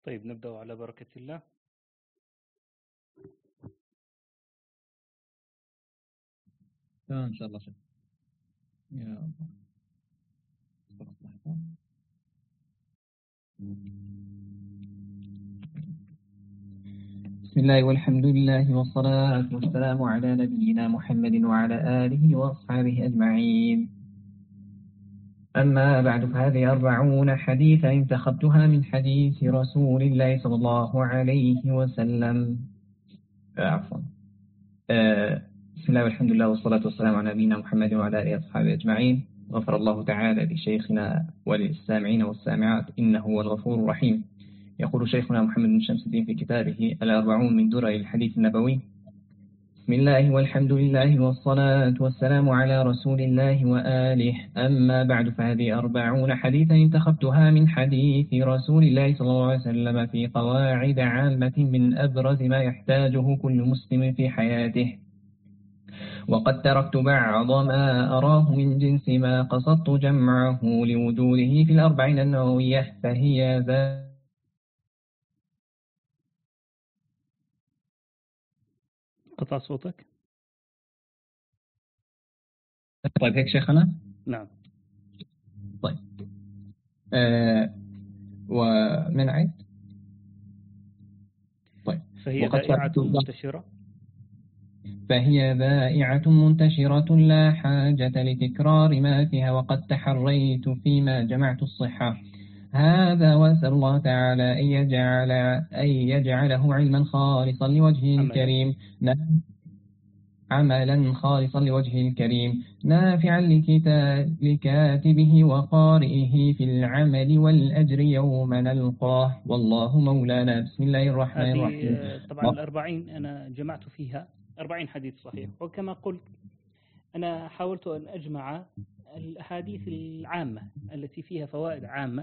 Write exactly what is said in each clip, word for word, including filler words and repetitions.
طيب نبدأ على بركة الله. إن شاء الله. يا بسم الله والحمد لله والصلاة والسلام على نبينا محمد وعلى آله وأصحابه أجمعين. أما بعد، فهذه أربعون حديثا انتخبتها من حديث رسول الله صلى الله عليه وسلم. عفوا آه بسم الله والحمد لله والصلاة والسلام على نبينا محمد وعلى آله وأصحابه أجمعين. غفر الله تعالى لشيخنا وللسامعين والسامعات، إنه هو الغفور الرحيم. يقول شيخنا محمد بن شمس الدين في كتابه الأربعون من درر الحديث النبوي: بسم الله والحمد لله والصلاة والسلام على رسول الله وآله. أما بعد، فهذه أربعون حديثا انتخبتها من حديث رسول الله صلى الله عليه وسلم في قواعد عامة من أبرز ما يحتاجه كل مسلم في حياته، وقد تركت بعض ما أراه من جنس ما قصدت جمعه لوجوده في الأربعين النووية، فهي ذا. قطع صوتك. طيب هيك شيخنا. نعم. طيب آه ومن عيد. طيب فهي ذائعة منتشرة فهي ذائعة منتشرة لا حاجة لتكرار ما فيها، وقد تحريت فيما جمعت الصحة هذا، وأسأل الله تعالى أن يجعل أن يجعله علما خالصا لوجهه الكريم، عملا خالصا لوجهه الكريم، نافعا لكاتبه وقارئه في العمل والأجر يوم نلقاه، والله مولانا. بسم الله الرحمن الرحيم. طبعا الأربعين أنا جمعت فيها أربعين حديث صحيح، وكما قلت أنا حاولت أن أجمع الأحاديث العامة التي فيها فوائد عامة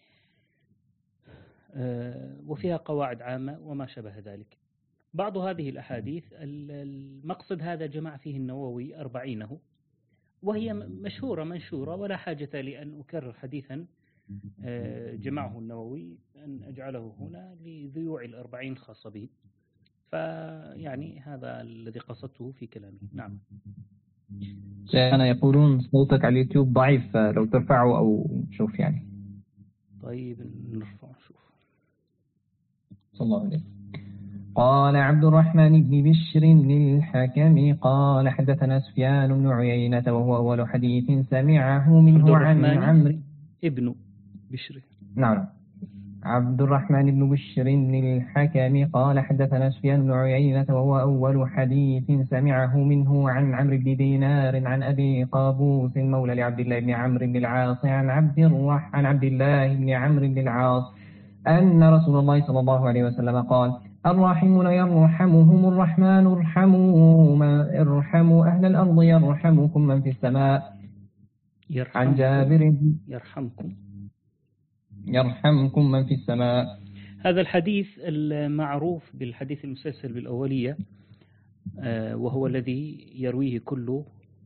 وفيها قواعد عامة وما شابه ذلك. بعض هذه الأحاديث المقصد هذا جمع فيه النووي أربعينه، وهي مشهورة منشورة ولا حاجة لي أن أكرر حديثا جمعه النووي أن أجعله هنا لذيوع الأربعين الخاصة به، فيعني هذا الذي قصدته في كلامي. نعم. شيخنا يقولون صوتك على اليوتيوب ضعيف، لو ترفعه أو شوف يعني. طيب نرفع نشوف. صلى الله عليه. قال عبد الرحمن بن بشر للحكم قال حدثنا سفيان بن عيينة وهو أول حديث سمعه منه عن عمرو ابن بشر. نعم. عبد الرحمن بن بشر للحكم قال حدثنا سفيان بن عيينة وهو أول حديث سمعه منه عن عمرو بن دينار عن أبي قابوس مولى لعبد الله بن عمرو بن العاص عن عبد الرح عن عبد الله بن عمرو بن العاص أن رسول الله صلى الله عليه وسلم قال: الراحمون يرحمهم الرحمن ارحموا ما ارحموا أهل الأرض يرحمكم من في السماء. عن جابر يرحمكم يرحمكم من في السماء. هذا الحديث المعروف بالحديث المسلسل بالأولية، وهو الذي يرويه كل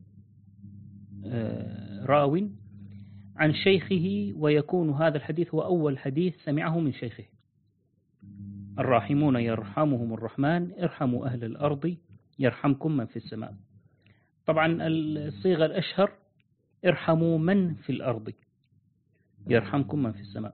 راو عن شيخه، ويكون هذا الحديث هو أول حديث سمعه من شيخه. الراحمون يرحمهم الرحمن ارحموا أهل الأرض يرحمكم من في السماء. طبعا الصيغة الأشهر ارحموا من في الأرض يرحمكم من في السماء،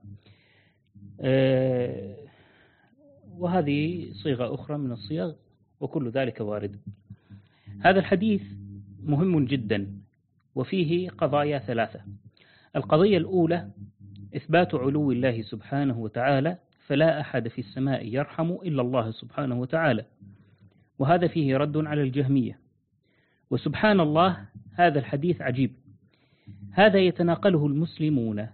وهذه صيغة أخرى من الصيغ، وكل ذلك وارد. هذا الحديث مهم جدا، وفيه قضايا ثلاثة. القضية الأولى إثبات علو الله سبحانه وتعالى، فلا أحد في السماء يرحم إلا الله سبحانه وتعالى، وهذا فيه رد على الجهمية. وسبحان الله هذا الحديث عجيب، هذا يتناقله المسلمون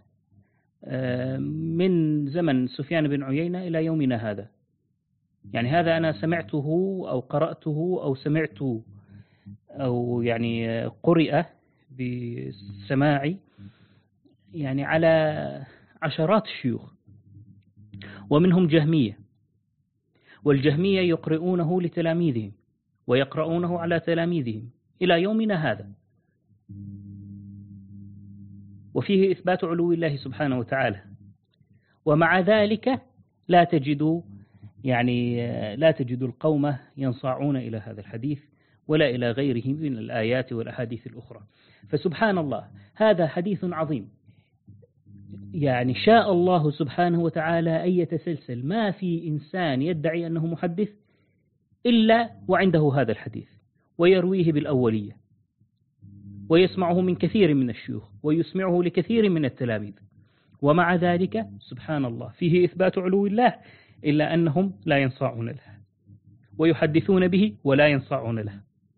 من زمن سفيان بن عيينة إلى يومنا هذا. يعني هذا أنا سمعته أو قرأته أو سمعت أو يعني قرئ بسماعي يعني على عشرات الشيوخ، ومنهم جهمية، والجهمية يقرؤونه لتلاميذهم ويقرؤونه على تلاميذهم إلى يومنا هذا، وفيه إثبات علو الله سبحانه وتعالى. ومع ذلك لا تجد يعني لا تجد القوم ينصاعون إلى هذا الحديث ولا إلى غيره من الآيات والأحاديث الأخرى. فسبحان الله، هذا حديث عظيم، يعني شاء الله سبحانه وتعالى أن يتسلسل، ما في إنسان يدعي أنه محدث إلا وعنده هذا الحديث ويرويه بالأولية ويسمعه من كثير من الشيوخ ويسمعه لكثير من التلاميذ، ومع ذلك سبحان الله فيه إثبات علو الله إلا أنهم لا ينصاعون له ويحدثون به ولا ينصاعون له.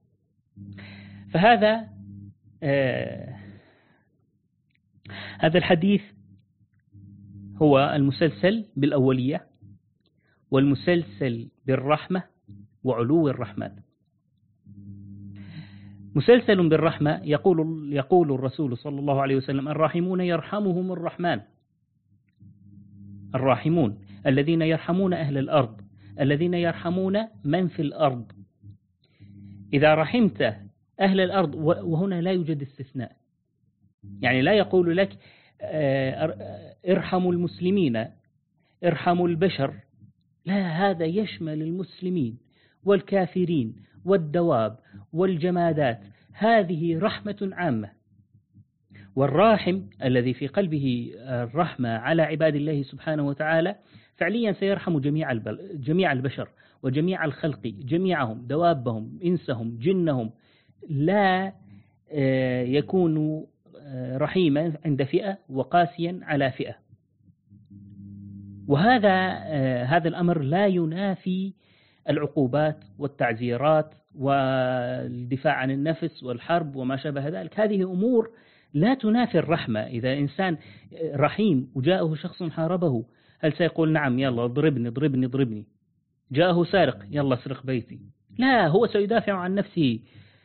فهذا آه هذا الحديث هو المسلسل بالأولية والمسلسل بالرحمة وعلو الرحمن. مسلسل بالرحمة يقول يقول الرسول صلى الله عليه وسلم: الراحمون يرحمهم الرحمن. الراحمون الذين يرحمون أهل الأرض، الذين يرحمون من في الأرض. إذا رحمت أهل الأرض، وهنا لا يوجد استثناء، يعني لا يقول لك ارحموا المسلمين، ارحموا البشر، لا، هذا يشمل المسلمين والكافرين والدواب والجمادات، هذه رحمة عامة. والراحم الذي في قلبه الرحمة على عباد الله سبحانه وتعالى فعليا سيرحم جميع جميع البشر وجميع الخلق جميعهم، دوابهم إنسهم جنهم، لا يكون رحيما عند فئة وقاسيا على فئة. وهذا هذا الأمر لا ينافي العقوبات والتعزيرات والدفاع عن النفس والحرب وما شابه ذلك، هذه أمور لا تنافي الرحمة. إذا إنسان رحيم وجاءه شخص حاربه، هل سيقول نعم يلا اضربني اضربني اضربني؟ جاءه سارق، يلا اسرق بيتي؟ لا، هو سيدافع عن نفسه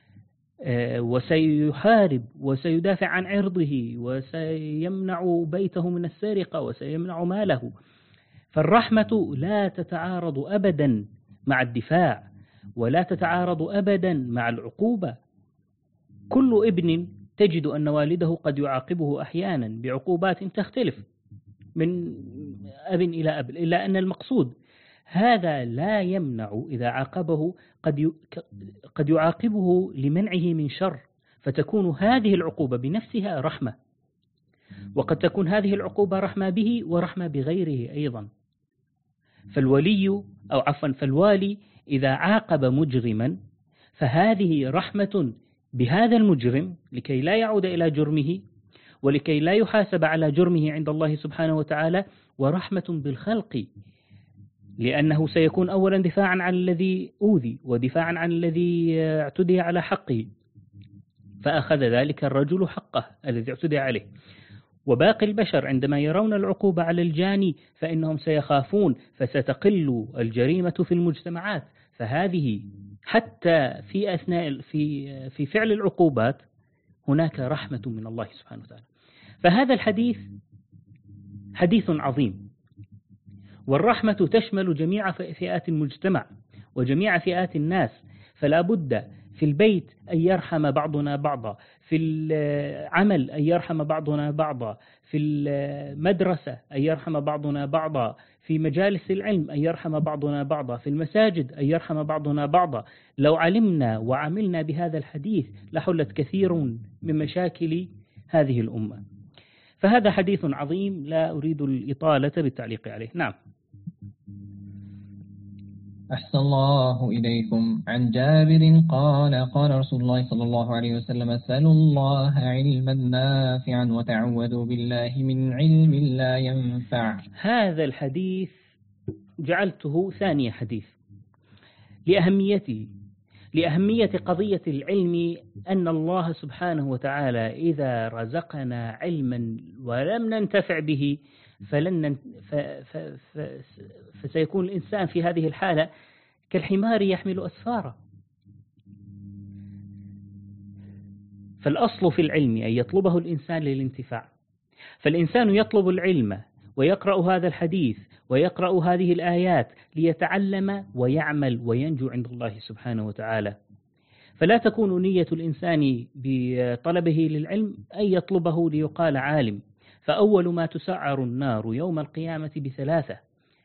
وسيحارب وسيدافع عن عرضه وسيمنع بيته من السرقة وسيمنع ماله. فالرحمة لا تتعارض أبدا مع الدفاع ولا تتعارض أبدا مع العقوبة. كل ابن تجد أن والده قد يعاقبه أحيانا بعقوبات تختلف من أب إلى أب، إلا أن المقصود هذا لا يمنع إذا عاقبه قد قد يعاقبه لمنعه من شر، فتكون هذه العقوبة بنفسها رحمة، وقد تكون هذه العقوبة رحمة به ورحمة بغيره أيضا. فالولي أو عفوا فالوالي إذا عاقب مجرما فهذه رحمة بهذا المجرم لكي لا يعود إلى جرمه ولكي لا يحاسب على جرمه عند الله سبحانه وتعالى، ورحمة بالخلق لأنه سيكون أولا دفاعا عن الذي أوذي ودفاعا عن الذي اعتدي على حقه، فأخذ ذلك الرجل حقه الذي اعتدي عليه. وباقي البشر عندما يرون العقوبة على الجاني فإنهم سيخافون، فستقل الجريمة في المجتمعات. فهذه حتى في أثناء في في فعل العقوبات هناك رحمة من الله سبحانه وتعالى. فهذا الحديث حديث عظيم، والرحمة تشمل جميع فئات المجتمع وجميع فئات الناس، فلا بد في البيت أن يرحم بعضنا بعضا، في العمل أن يرحم بعضنا بعضا، في المدرسة أن يرحم بعضنا بعضا، في مجالس العلم أن يرحم بعضنا بعضا، في المساجد أن يرحم بعضنا بعضا. لو علمنا وعملنا بهذا الحديث لحلت كثير من مشاكل هذه الأمة. فهذا حديث عظيم لا أريد الإطالة بالتعليق عليه. نعم. أحسن الله إليكم. عن جابر قال قال رسول الله صلى الله عليه وسلم: سألوا الله علما نافعا وتعوذوا بالله من علم لا ينفع. هذا الحديث جعلته ثاني حديث لأهميته، لأهمية قضية العلم، أن الله سبحانه وتعالى إذا رزقنا علما ولم ننتفع به فلن ف... ف... ف... فسيكون الإنسان في هذه الحالة كالحمار يحمل أسفارا. فالأصل في العلم أن يطلبه الإنسان للانتفاع، فالإنسان يطلب العلم ويقرأ هذا الحديث ويقرأ هذه الآيات ليتعلم ويعمل وينجو عند الله سبحانه وتعالى. فلا تكون نية الإنسان بطلبه للعلم أن يطلبه ليقال عالم. فأول ما تسعر النار يوم القيامة بثلاثة: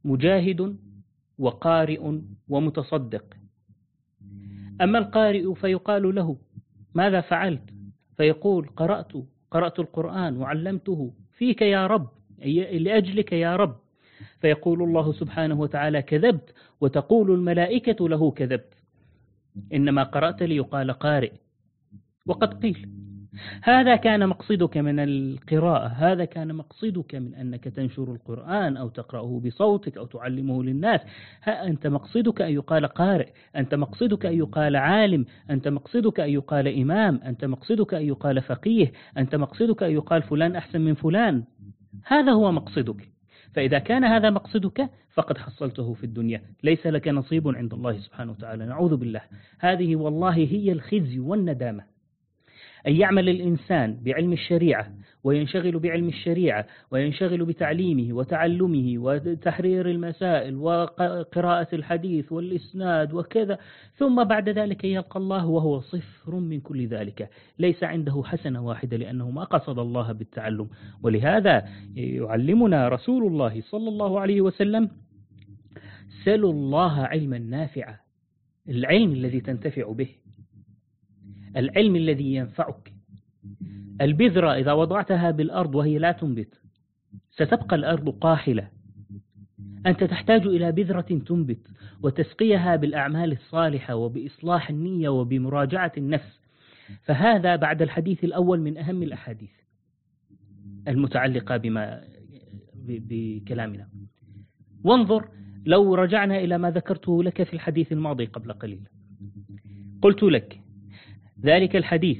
مجاهد وقارئ ومتصدق. أما القارئ فيقال له ماذا فعلت؟ فيقول قرأت قرأت القرآن وعلمته فيك يا رب، لأجلك يا رب. فيقول الله سبحانه وتعالى كذبت، وتقول الملائكة له كذبت، إنما قرأت ليقال قارئ. وقد قيل هذا كان مقصدك من القراءة، هذا كان مقصدك من أنك تنشر القرآن أو تقرأه بصوتك أو تعلمه للناس، ها أنت مقصدك أن يقال قارئ، أنت مقصدك أن يقال عالم، أنت مقصدك أن يقال إمام، أنت مقصدك أن يقال فقيه، أنت مقصدك أن يقال فلان أحسن من فلان. هذا هو مقصدك. فإذا كان هذا مقصدك فقد حصلته في الدنيا، ليس لك نصيب عند الله سبحانه وتعالى، نعوذ بالله. هذه والله هي الخزي والندامة، أن يعمل الإنسان بعلم الشريعة وينشغل بعلم الشريعة وينشغل بتعليمه وتعلمه وتحرير المسائل وقراءة الحديث والإسناد وكذا، ثم بعد ذلك يلقى الله وهو صفر من كل ذلك، ليس عنده حسنة واحدة لأنه ما قصد الله بالتعلم. ولهذا يعلمنا رسول الله صلى الله عليه وسلم سلوا الله علما نافعا، العلم الذي تنتفع به، العلم الذي ينفعك. البذرة إذا وضعتها بالأرض وهي لا تنبت ستبقى الأرض قاحلة، أنت تحتاج إلى بذرة تنبت وتسقيها بالأعمال الصالحة وبإصلاح النية وبمراجعة النفس. فهذا بعد الحديث الأول من أهم الأحاديث المتعلقة بما بكلامنا. وانظر لو رجعنا إلى ما ذكرته لك في الحديث الماضي قبل قليل، قلت لك ذلك الحديث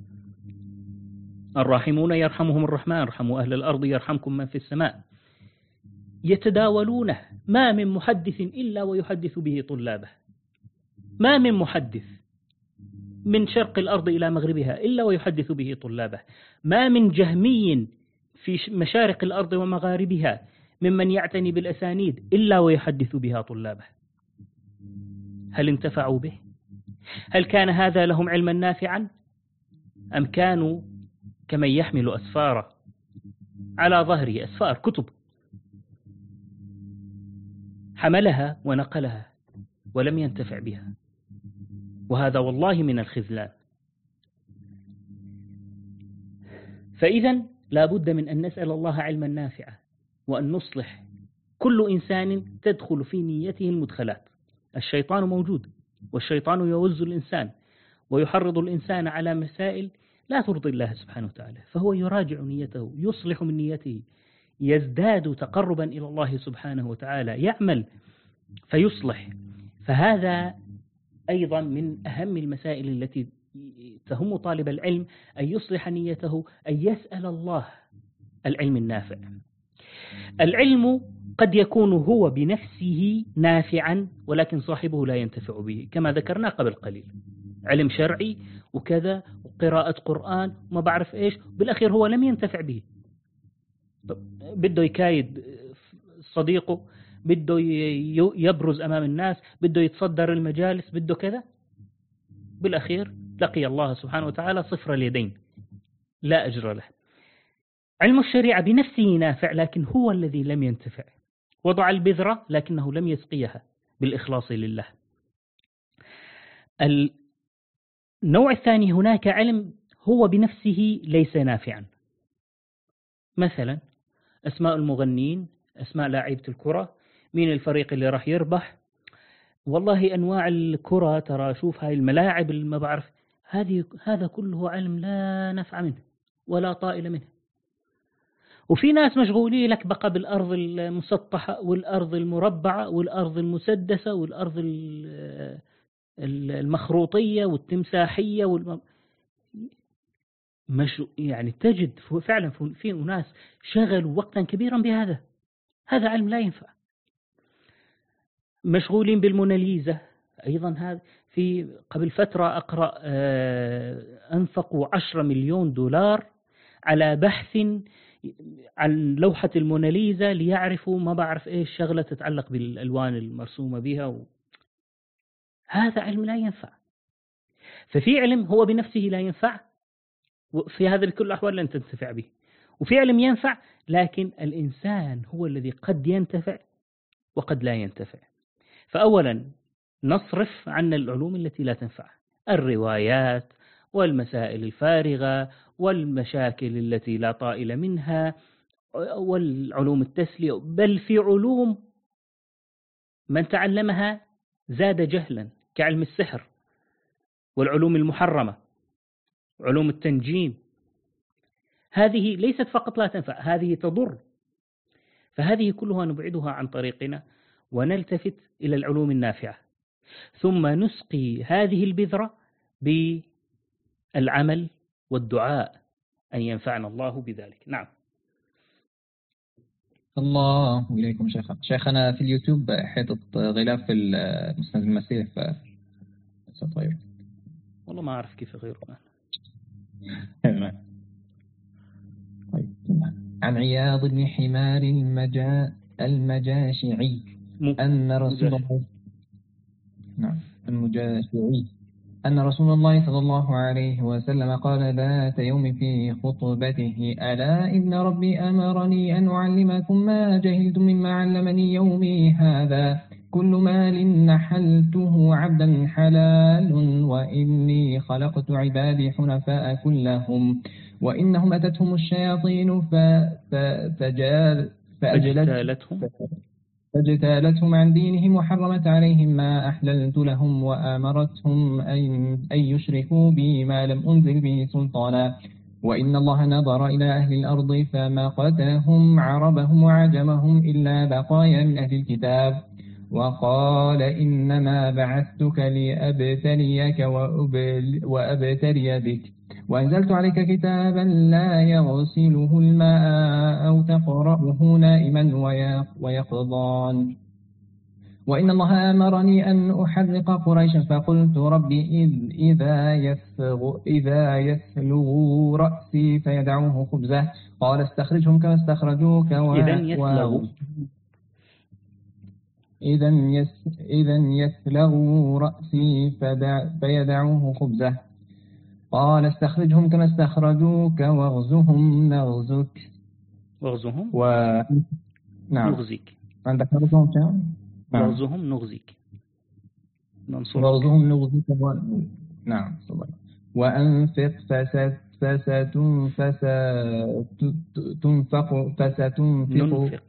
الراحمون يرحمهم الرحمن ارحموا أهل الأرض يرحمكم من في السماء، يتداولونه، ما من محدث إلا ويحدث به طلابه، ما من محدث من شرق الأرض إلى مغربها إلا ويحدث به طلابه، ما من جهمي في مشارق الأرض ومغاربها ممن يعتني بالأسانيد إلا ويحدث بها طلابه. هل انتفعوا به؟ هل كان هذا لهم علما نافعا؟ أم كانوا كمن يحمل أسفارا على ظهره، أسفار كتب حملها ونقلها ولم ينتفع بها؟ وهذا والله من الخذلان. فإذا لا بد من أن نسأل الله علما نافعا، وأن نصلح كل إنسان تدخل في نيته المدخلات. الشيطان موجود، والشيطان يوز الإنسان ويحرض الإنسان على مسائل لا ترضي الله سبحانه وتعالى، فهو يراجع نيته، يصلح من نيته، يزداد تقربا إلى الله سبحانه وتعالى، يعمل فيصلح. فهذا أيضا من أهم المسائل التي تهم طالب العلم، أن يصلح نيته، أن يسأل الله العلم النافع. العلم قد يكون هو بنفسه نافعا ولكن صاحبه لا ينتفع به، كما ذكرنا قبل قليل، علم شرعي وكذا وقراءة قرآن وما بعرف إيش، بالأخير هو لم ينتفع به، بده يكايد صديقه، بده يبرز أمام الناس، بده يتصدر المجالس، بده كذا، بالأخير لقي الله سبحانه وتعالى صفر اليدين لا أجر له. علم الشريعة بنفسه نافع لكن هو الذي لم ينتفع، وضع البذرة لكنه لم يسقيها بالإخلاص لله. النوع الثاني، هناك علم هو بنفسه ليس نافعا، مثلا أسماء المغنين، أسماء لاعيبة الكرة، مين الفريق اللي راح يربح، والله أنواع الكرة، ترى شوف هاي الملاعب اللي ما بعرف، هذه هذا كله علم لا نفع منه ولا طائل منه. وفي ناس مشغولين لك بقى بالأرض المسطحة والأرض المربعة والأرض المسدسة والأرض المخروطية والتمساحية والم... مش يعني تجد فعلا في ناس شغلوا وقتا كبيرا بهذا، هذا علم لا ينفع. مشغولين بالموناليزا أيضا، هذا في قبل فترة أقرأ أنفقوا عشرة مليون دولار على بحث عن لوحة الموناليزا ليعرفوا ما بعرف إيش شغلة تتعلق بالألوان المرسومة بها و... هذا علم لا ينفع. ففي علم هو بنفسه لا ينفع، وفي هذا بكل الأحوال لن تنتفع به، وفي علم ينفع لكن الإنسان هو الذي قد ينتفع وقد لا ينتفع. فأولا نصرف عنا العلوم التي لا تنفع، الروايات والمسائل الفارغة والمشاكل التي لا طائل منها والعلوم التسلية، بل في علوم من تعلمها زاد جهلا كعلم السحر والعلوم المحرمة، علوم التنجيم، هذه ليست فقط لا تنفع، هذه تضر. فهذه كلها نبعدها عن طريقنا ونلتفت إلى العلوم النافعة، ثم نسقي هذه البذرة بالعمل والدعاء أن ينفعنا الله بذلك. نعم. الله إليكم شيخ. شيخنا في اليوتيوب حيطة غلاف في المسند المسيح ف طيب والله ما أعرف كيف غيره. طيب. عن عياض بن حمار المجا المجاشعي أن رسول الله نعم المجاشعي أن رسول الله صلى الله عليه وسلم قال ذات يوم في خطبته: ألا إن ربي أمرني أن أعلمكم ما جهلتم مما علمني يومي هذا، كل مال نحلته عبدا حلال، وإني خلقت عبادي حنفاء كلهم، وإنهم أتتهم الشياطين فجال فاجتالتهم فاجتالتهم عن دينهم وحرمت عليهم ما أحللت لهم وآمرتهم أن يشركوا بي ما لم أنزل به سلطانا، وإن الله نظر إلى أهل الأرض فمقتهم عربهم وعجمهم إلا بقايا من أهل الكتاب، وقال: إنما بعثتك لأبتليك وأبتلي بك، وأنزلت عليك كتابا لا يغسله الماء أو تقرأه نائما ويقظان، وإن الله أمرني أن أحرق قريشا، فقلت: ربي إذ إذا يسلغ إذا يسلغ رأسي فيدعوه خبزه، قال: استخرجهم كما استخرجوك و... إذن إذا يس... إذا يسلغ رأسي فدع... فيدعوه خبزه، قال: استخرجهم كما استخرجوك واغزهم نغزك واغزهم و... نعم نغزيك. عندك نغزهم كم؟ واغزهم نغزيك ننصرك. واغزهم نغزك و... نعم صبر. وأنفق فست فستن فستنفق فستنفق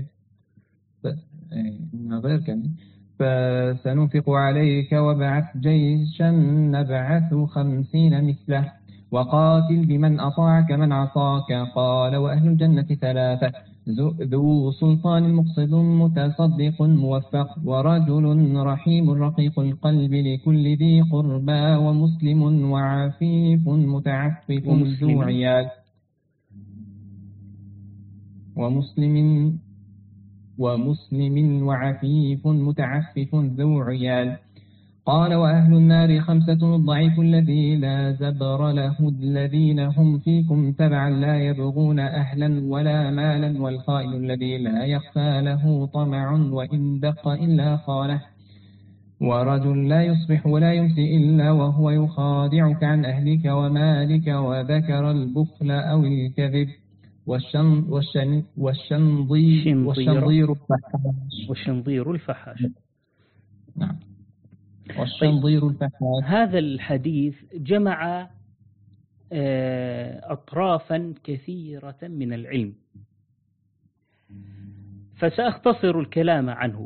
غير كان فسننفق عليك وبعث جيشا نبعث خمسين مثله، وقاتل بمن أطاعك من عصاك. قال: وأهل الجنة ثلاثة: ذو سلطان مقصد متصدق موفق، ورجل رحيم رقيق القلب لكل ذي قربى، ومسلم وعفيف متعفف ذو عيال ومسلم ومسلم وعفيف متعفف ذو عيال. قال: وأهل النار خمسة: الضعيف الذي لا زبر له، الذين هم فيكم تبعا لا يبغون أهلا ولا مالا، والخائن الذي لا يخفى له طمع وإن دق إلا خانه، ورجل لا يصبح ولا يمسي إلا وهو يخادعك عن أهلك ومالك، وذكر البخل أو الكذب، والشن والشن والشنظير والشنظير الفحاش والشنظير الفحاش. نعم والشنظير الفحاش. هذا الحديث جمع أطرافا كثيرة من العلم، فسأختصر الكلام عنه.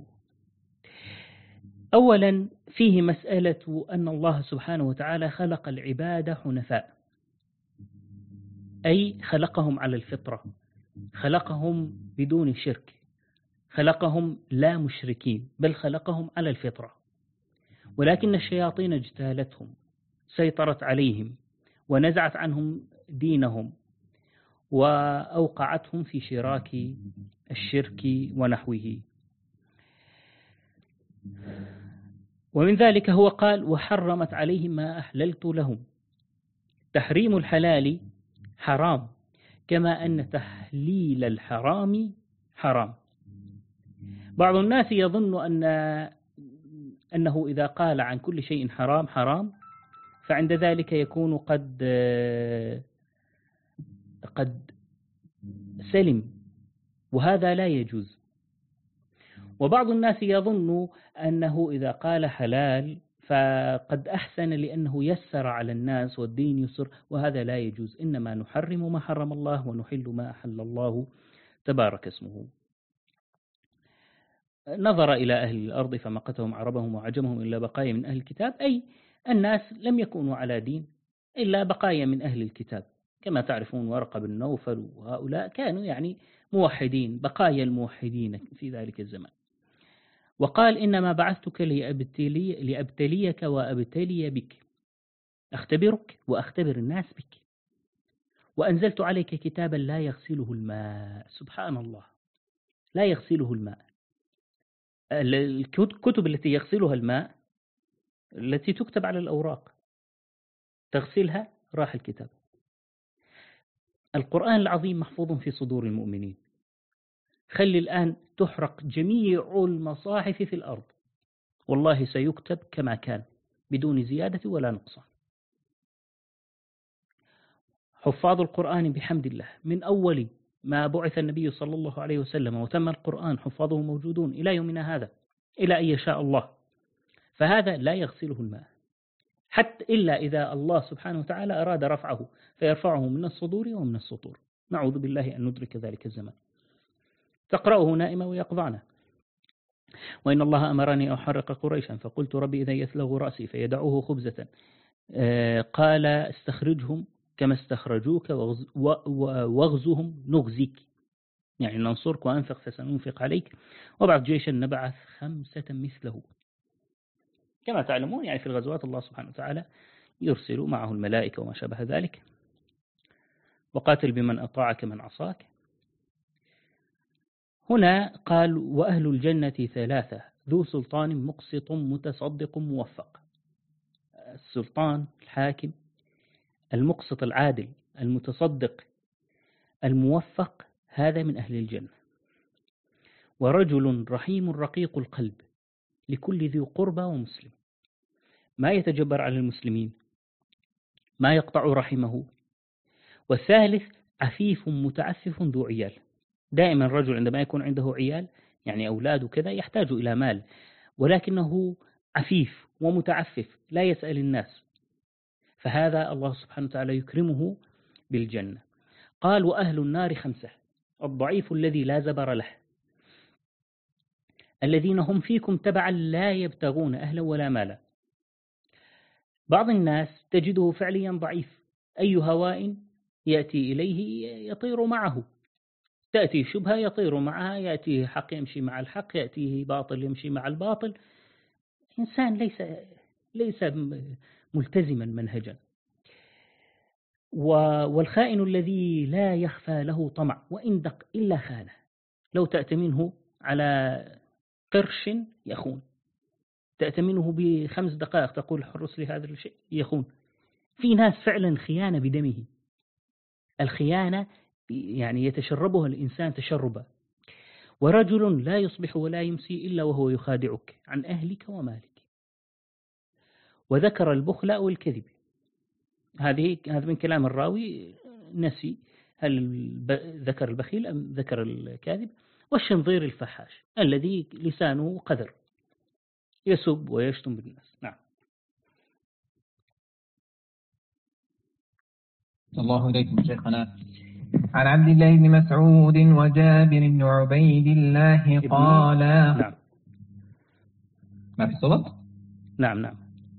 أولا فيه مسألة أن الله سبحانه وتعالى خلق العباد حنفاء، أي خلقهم على الفطرة، خلقهم بدون شرك، خلقهم لا مشركين، بل خلقهم على الفطرة. ولكن الشياطين اجتالتهم، سيطرت عليهم ونزعت عنهم دينهم وأوقعتهم في شراك الشرك ونحوه. ومن ذلك هو قال: وحرمت عليهم ما أحللت لهم. تحريم الحلال حرام، كما أن تحليل الحرام حرام. بعض الناس يظن أن أنه إذا قال عن كل شيء حرام حرام فعند ذلك يكون قد قد سلم، وهذا لا يجوز. وبعض الناس يظن أنه إذا قال حلال فقد أحسن لأنه يسر على الناس والدين يسر، وهذا لا يجوز. إنما نحرم ما حرم الله ونحل ما أحل الله تبارك اسمه. نظر إلى أهل الأرض فمقتهم عربهم وعجمهم إلا بقايا من أهل الكتاب، أي الناس لم يكونوا على دين إلا بقايا من أهل الكتاب، كما تعرفون ورقة بن نوفل وهؤلاء كانوا يعني موحدين، بقايا الموحدين في ذلك الزمان. وقال إنما بعثتك لأبتلي لأبتليك وأبتلي بك، أختبرك وأختبر الناس بك، وأنزلت عليك كتابا لا يغسله الماء. سبحان الله، لا يغسله الماء. الكتب التي يغسلها الماء التي تكتب على الأوراق، تغسلها راح الكتاب. القرآن العظيم محفوظ في صدور المؤمنين. خلي الآن تحرق جميع المصاحف في الأرض، والله سيكتب كما كان بدون زيادة ولا نقصان. حفاظ القرآن بحمد الله من أول ما بعث النبي صلى الله عليه وسلم وتم القرآن حفاظه موجودون إلى يومنا هذا، إلى أن يشاء الله. فهذا لا يغسله الماء، حتى إلا إذا الله سبحانه وتعالى أراد رفعه فيرفعه من الصدور ومن السطور. نعوذ بالله أن ندرك ذلك الزمان. تقرأه نائمة ويقظعنا. وإن الله أمرني أحرق قريشا فقلت ربي إذا يثلغ رأسي فيدعوه خبزة، قال استخرجهم كما استخرجوك واغزهم نغزيك، يعني ننصرك وأنفق فسننفق عليك، وبعث جيشا نبعث خمسة مثله. كما تعلمون يعني في الغزوات الله سبحانه وتعالى يرسل معه الملائكة وما شابه ذلك. وقاتل بمن أطاعك من عصاك. هنا قال وأهل الجنة ثلاثة ذو سلطان مقسط متصدق موفق. السلطان الحاكم المقسط العادل المتصدق الموفق، هذا من أهل الجنة. ورجل رحيم رقيق القلب لكل ذي قربى ومسلم، ما يتجبر على المسلمين، ما يقطع رحمه. والثالث عفيف متعفف ذو عيال. دائما الرجل عندما يكون عنده عيال يعني أولاد كذا يحتاج إلى مال، ولكنه عفيف ومتعفف لا يسأل الناس، فهذا الله سبحانه وتعالى يكرمه بالجنة. قال وأهل النار خمسة: الضعيف الذي لا زبر له، الذين هم فيكم تبعا لا يبتغون أهلا ولا مالا. بعض الناس تجده فعليا ضعيف، أي هواء يأتي إليه يطير معه، تأتي شبهة يطير معها، يأتي حق يمشي مع الحق، يأتيه باطل يمشي مع الباطل. إنسان ليس ليس ملتزما منهجا. والخائن الذي لا يخفى له طمع وإن دق إلا خانه، لو تأتمنه على قرش يخون، تأتمنه بخمس دقائق تقول حرص لي هذا الشيء يخون. في ناس فعلا خيانة بدمه، الخيانة يعني يتشربها الإنسان تشربا. ورجل لا يصبح ولا يمسي إلا وهو يخادعك عن أهلك ومالك. وذكر البخل والكذب، هذه هذا من كلام الراوي، نسي هل ذكر البخيل أم ذكر الكاذب. والشنظير الفحاش الذي لسانه قذر يسب ويشتم بالناس. نعم. الله إليكم شيخنا. عن عبد الله بن مسعود وجابر بن عبيد الله قال نعم. ما في صوت؟ نعم نعم.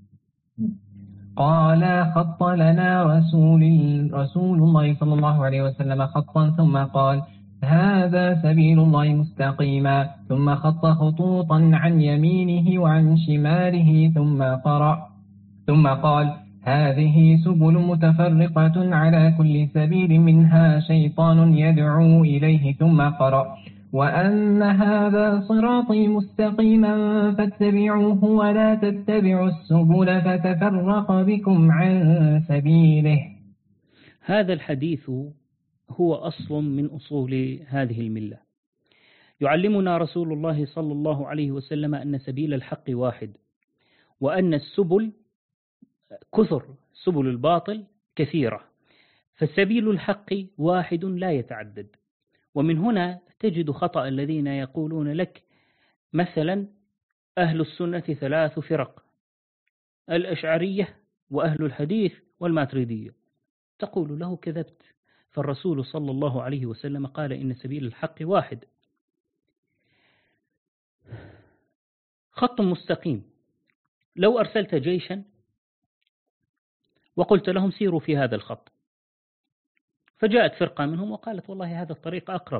قال خط لنا رسول رسول الله صلى الله عليه وسلم خطا ثم قال هذا سبيل الله مستقيما، ثم خط خطوطا عن يمينه وعن شماله ثم قرأ ثم قال هذه سبل متفرقة على كل سبيل منها شيطان يدعو إليه، ثم قرأ وأن هذا صراطي مستقيما فاتبعوه ولا تتبعوا السبل فتفرق بكم عن سبيله. هذا الحديث هو أصل من أصول هذه الملة. يعلمنا رسول الله صلى الله عليه وسلم أن سبيل الحق واحد، وأن السبل كثر، سبل الباطل كثيرة، فسبيل الحق واحد لا يتعدد. ومن هنا تجد خطأ الذين يقولون لك مثلا أهل السنة ثلاث فرق: الأشعرية وأهل الحديث والماتريدية. تقول له كذبت، فالرسول صلى الله عليه وسلم قال: إن سبيل الحق واحد، خط مستقيم. لو أرسلت جيشا وقلت لهم سيروا في هذا الخط، فجاءت فرقة منهم وقالت والله هذا الطريق أقرب،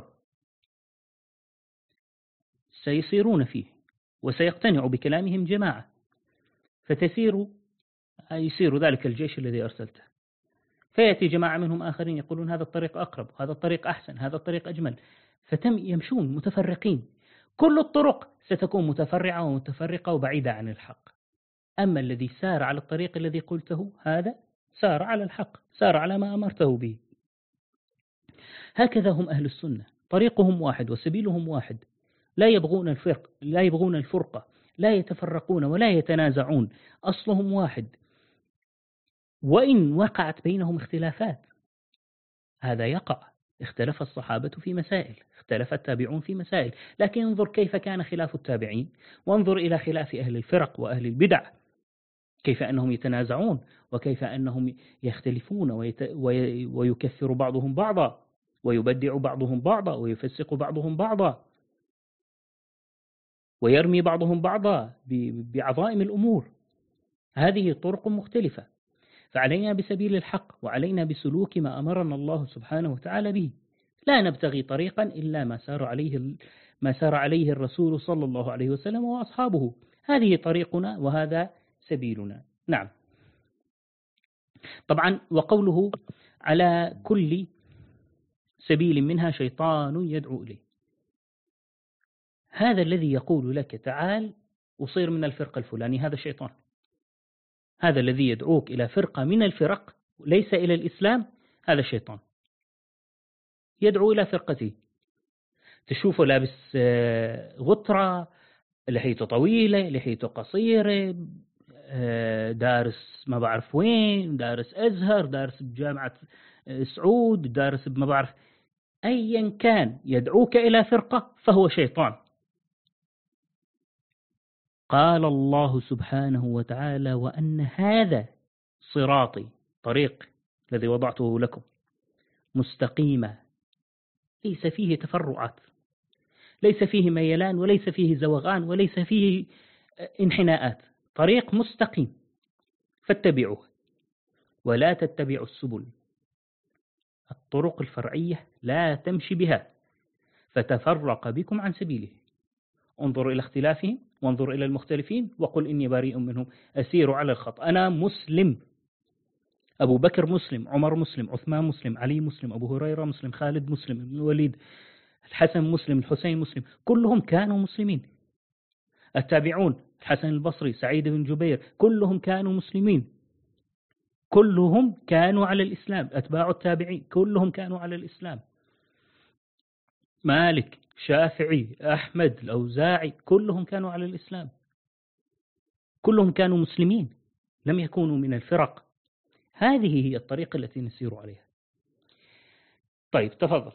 سيسيرون فيه وسيقتنع بكلامهم جماعة، فتسير يسير ذلك الجيش الذي أرسلته، فيأتي جماعة منهم آخرين يقولون هذا الطريق أقرب، هذا الطريق أحسن، هذا الطريق أجمل، فتم يمشون متفرقين. كل الطرق ستكون متفرعة ومتفرقة وبعيدة عن الحق. أما الذي سار على الطريق الذي قلته هذا سار على الحق، سار على ما أمرته به. هكذا هم أهل السنة، طريقهم واحد وسبيلهم واحد، لا يبغون الفرق، لا يبغون الفرقة، لا يتفرقون ولا يتنازعون، أصلهم واحد. وإن وقعت بينهم اختلافات، هذا يقع، اختلف الصحابة في مسائل، اختلف التابعون في مسائل، لكن انظر كيف كان خلاف التابعين، وانظر إلى خلاف أهل الفرق وأهل البدع، كيف أنهم يتنازعون وكيف أنهم يختلفون ويت... وي... ويكفر بعضهم بعضا، ويبدع بعضهم بعضا، ويفسق بعضهم بعضا، ويرمي بعضهم بعضا ب... بعظائم الأمور. هذه طرق مختلفة، فعلينا بسبيل الحق، وعلينا بسلوك ما أمرنا الله سبحانه وتعالى به. لا نبتغي طريقا إلا ما سار عليه ما سار عليه الرسول صلى الله عليه وسلم وأصحابه. هذه طريقنا وهذا سبيلنا. نعم. طبعا وقوله على كل سبيل منها شيطان يدعو إليه، هذا الذي يقول لك تعال أصير من الفرقة الفلاني هذا الشيطان. هذا الذي يدعوك إلى فرقة من الفرق ليس إلى الإسلام هذا الشيطان، يدعو إلى فرقته. تشوفه لابس غطرة، لحيته طويلة، لحيته قصيرة، دارس ما بعرف وين، دارس أزهر، دارس بجامعة سعود، دارس بما بعرف، أيا كان يدعوك إلى فرقة فهو شيطان. قال الله سبحانه وتعالى: وأن هذا صراطي، طريق الذي وضعته لكم، مستقيمة، ليس فيه تفرعات، ليس فيه ميلان، وليس فيه زوغان، وليس فيه انحناءات، طريق مستقيم فاتبعوه ولا تتبعوا السبل، الطرق الفرعية لا تمشي بها فتفرق بكم عن سبيله. انظر إلى اختلافهم وانظر إلى المختلفين وقل إني بريء منهم، أسير على الخط، أنا مسلم، أبو بكر مسلم، عمر مسلم، عثمان مسلم، علي مسلم، أبو هريرة مسلم، خالد مسلم، ابن الوليد، الحسن مسلم، الحسين مسلم، كلهم كانوا مسلمين. التابعون، الحسن البصري، سعيد بن جبير، كلهم كانوا مسلمين، كلهم كانوا على الإسلام. أتباع التابعين كلهم كانوا على الإسلام. مالك، شافعي، أحمد، الأوزاعي، كلهم كانوا على الإسلام، كلهم كانوا مسلمين، لم يكونوا من الفرق. هذه هي الطريقة التي نسير عليها. طيب تفضل.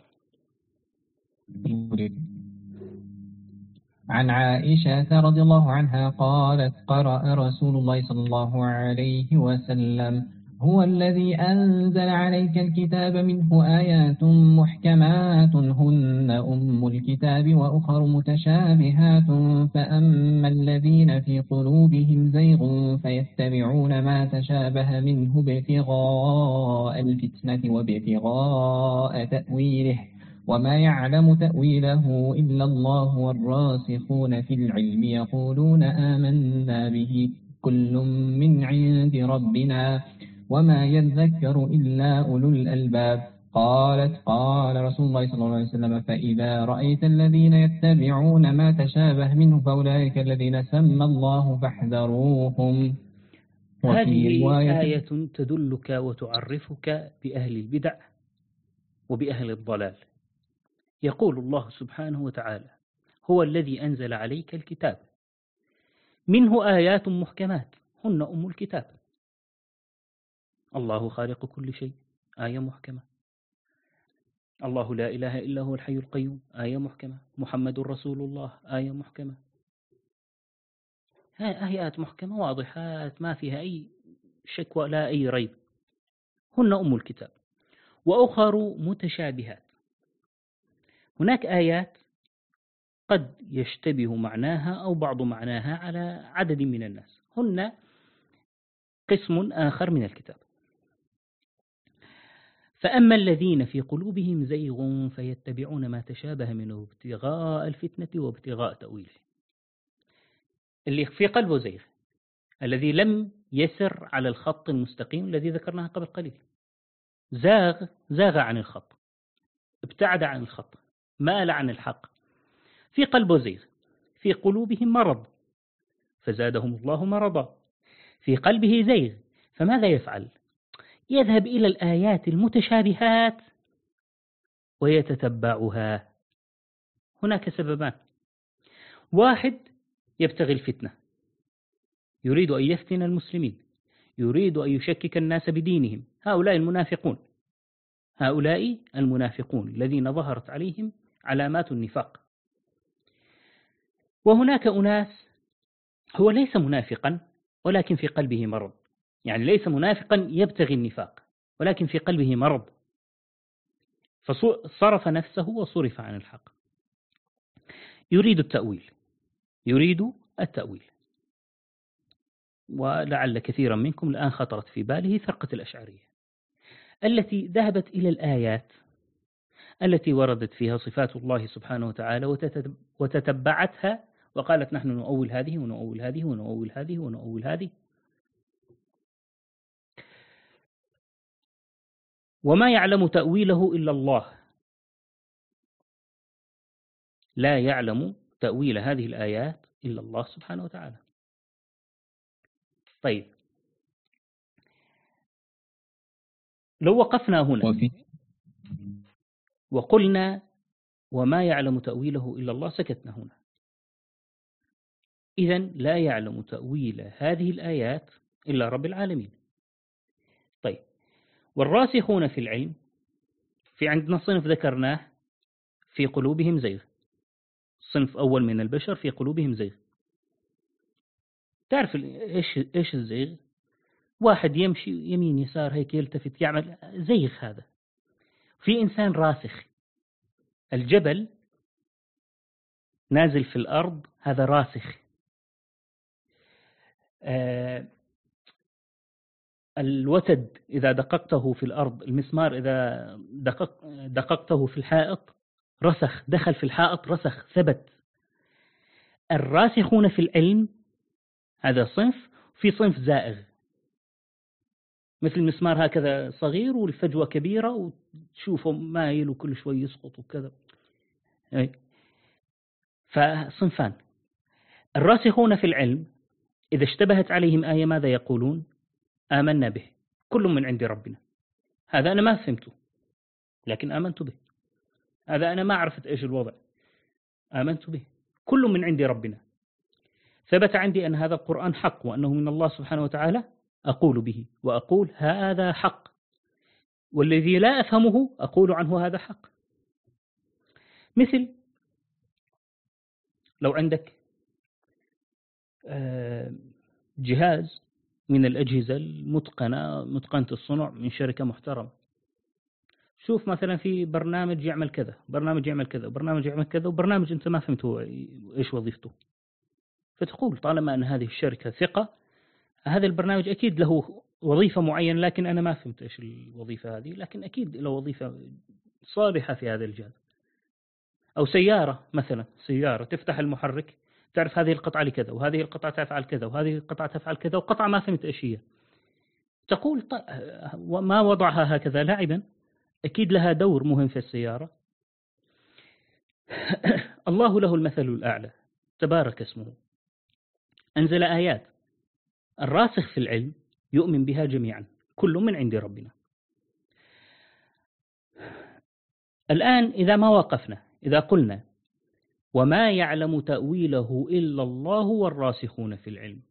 عن عائشة رضي الله عنها قالت: قرأ رسول الله صلى الله عليه وسلم: هو الذي أنزل عليك الكتاب منه آيات محكمات هن أم الكتاب وأخر متشابهات فأما الذين في قلوبهم زيغ فيتبعون ما تشابه منه ابتغاء الفتنة وابتغاء تأويله وما يعلم تأويله إلا الله والراسخون في العلم يقولون آمنا به كل من عند ربنا وما يذكر إلا أولو الألباب. قالت: قال رسول الله صلى الله عليه وسلم: فإذا رأيت الذين يتبعون ما تشابه منه فأولئك الذين سمى الله فاحذروهم. هذه آية تدلك وتعرفك بأهل البدع وبأهل الضلال. يقول الله سبحانه وتعالى: هو الذي أنزل عليك الكتاب منه آيات محكمات هن أم الكتاب. الله خالق كل شيء، آية محكمة. الله لا إله إلا هو الحي القيوم، آية محكمة. محمد رسول الله، آية محكمة. آيات محكمة واضحات ما فيها أي شك ولا أي ريب، هن أم الكتاب. وأخر متشابهات، هناك آيات قد يشتبه معناها أو بعض معناها على عدد من الناس، هن قسم آخر من الكتاب. فأما الذين في قلوبهم زيغ فيتبعون ما تشابه منه ابتغاء الفتنة وابتغاء تأويله، اللي في قلبه زيغ، الذي لم يسر على الخط المستقيم الذي ذكرناه قبل قليل، زاغ زاغ عن الخط، ابتعد عن الخط، مال عن الحق، في قلبه زيغ، في قلوبهم مرض فزادهم الله مرضا، في قلبه زيغ، فماذا يفعل؟ يذهب إلى الآيات المتشابهات ويتتبعها. هناك سببان: واحد يبتغي الفتنة، يريد أن يفتن المسلمين، يريد أن يشكك الناس بدينهم، هؤلاء المنافقون، هؤلاء المنافقون الذين ظهرت عليهم علامات النفاق. وهناك أناس هو ليس منافقا ولكن في قلبه مرض، يعني ليس منافقا يبتغي النفاق ولكن في قلبه مرض، فصرف نفسه وصرف عن الحق، يريد التأويل، يريد التأويل. ولعل كثيرا منكم الآن خطرت في باله فرقة الأشعرية التي ذهبت إلى الآيات التي وردت فيها صفات الله سبحانه وتعالى وتتبعتها وقالت نحن نؤول هذه ونؤول هذه ونؤول هذه ونؤول هذه. وما يعلم تأويله إلا الله، لا يعلم تأويل هذه الآيات إلا الله سبحانه وتعالى. طيب، لو وقفنا هنا وقلنا وما يعلم تأويله إلا الله سكتنا هنا، إذن لا يعلم تأويل هذه الآيات إلا رب العالمين. طيب، والراسخون في العلم، في عندنا صنف ذكرناه في قلوبهم زيغ، صنف أول من البشر في قلوبهم زيغ. تعرف إيش إيش الزيغ؟ واحد يمشي يمين يسار هيك يلتفت يعمل زيغ، هذا. في إنسان راسخ، الجبل نازل في الأرض، هذا راسخ. آه الوتد إذا دققته في الأرض، المسمار إذا دقق دققته في الحائط رسخ، دخل في الحائط رسخ ثبت. الراسخون في العلم هذا صنف، في صنف زائغ، مثل المسمار هكذا صغير والفجوة كبيرة وتشوفه مايل وكل شوي يسقط وكذا. فصنفان: الراسخون في العلم إذا اشتبهت عليهم آية ماذا يقولون؟ آمنا به، كل من عند ربنا. هذا أنا ما فهمته لكن آمنت به، هذا أنا ما عرفت إيش الوضع، آمنت به، كل من عند ربنا، ثبت عندي أن هذا القرآن حق وأنه من الله سبحانه وتعالى، أقول به وأقول هذا حق، والذي لا أفهمه أقول عنه هذا حق. مثل لو عندك جهاز من الأجهزة المتقنة متقنة الصنع من شركة محترمة، شوف مثلا في برنامج يعمل كذا، برنامج يعمل كذا، برنامج يعمل كذا، وبرنامج أنت ما فهمته إيش وظيفته، فتقول طالما أن هذه الشركة ثقة، هذا البرنامج أكيد له وظيفة معينة لكن أنا ما فهمت إيش الوظيفة هذه، لكن أكيد له وظيفة صالحة في هذا الجهاز. أو سيارة مثلا، سيارة تفتح المحرك تعرف هذه القطعة لكذا وهذه القطعة تفعل كذا وهذه القطعة تفعل كذا، وقطعة ما فهمت إيش هي، تقول ما وضعها هكذا لاعبا، أكيد لها دور مهم في السيارة. الله له المثل الأعلى تبارك اسمه، أنزل آيات، الراسخ في العلم يؤمن بها جميعا، كل من عند ربنا. الآن إذا ما وقفنا، إذا قلنا وما يعلم تأويله إلا الله والراسخون في العلم،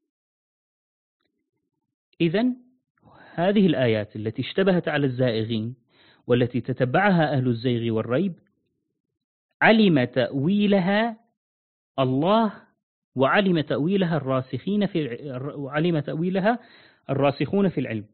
إذن هذه الآيات التي اشتبهت على الزائغين والتي تتبعها أهل الزيغ والريب علم تأويلها الله وعلم تأويلها الراسخين في وعلم تأويلها الراسخون في العلم.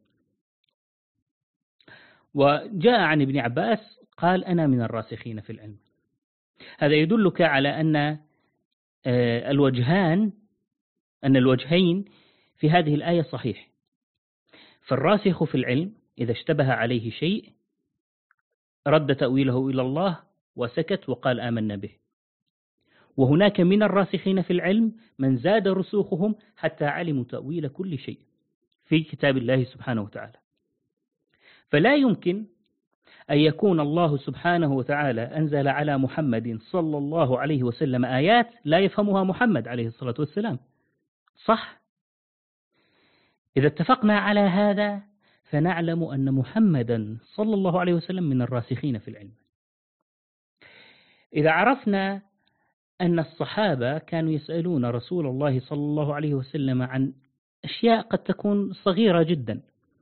وجاء عن ابن عباس قال أنا من الراسخين في العلم. هذا يدلك على أن الوجهان أن الوجهين في هذه الآية صحيح. فالراسخ في العلم إذا اشتبه عليه شيء رد تأويله إلى الله وسكت وقال آمنا به. وهناك من الراسخين في العلم من زاد رسوخهم حتى علموا تأويل كل شيء في كتاب الله سبحانه وتعالى. فلا يمكن أن يكون الله سبحانه وتعالى أنزل على محمد صلى الله عليه وسلم آيات لا يفهمها محمد عليه الصلاة والسلام. صح؟ إذا اتفقنا على هذا فنعلم أن محمدا صلى الله عليه وسلم من الراسخين في العلم. إذا عرفنا أن الصحابة كانوا يسألون رسول الله صلى الله عليه وسلم عن أشياء قد تكون صغيرة جدا،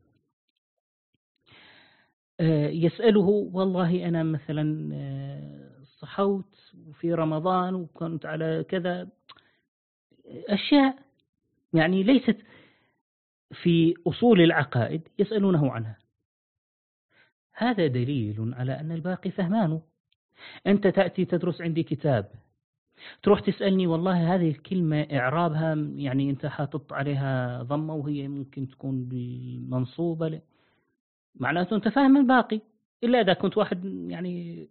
يسأله والله أنا مثلا صحوت في رمضان وكنت على كذا، أشياء يعني ليست في أصول العقائد يسألونه عنها. هذا دليل على أن الباقي فهمانه. أنت تأتي تدرس عندي كتاب تروح تسألني والله هذه الكلمة إعرابها يعني أنت حاطط عليها ضمة وهي ممكن تكون بالمنصوبة، معناته أنت فاهم الباقي، إلا إذا كنت واحد يعني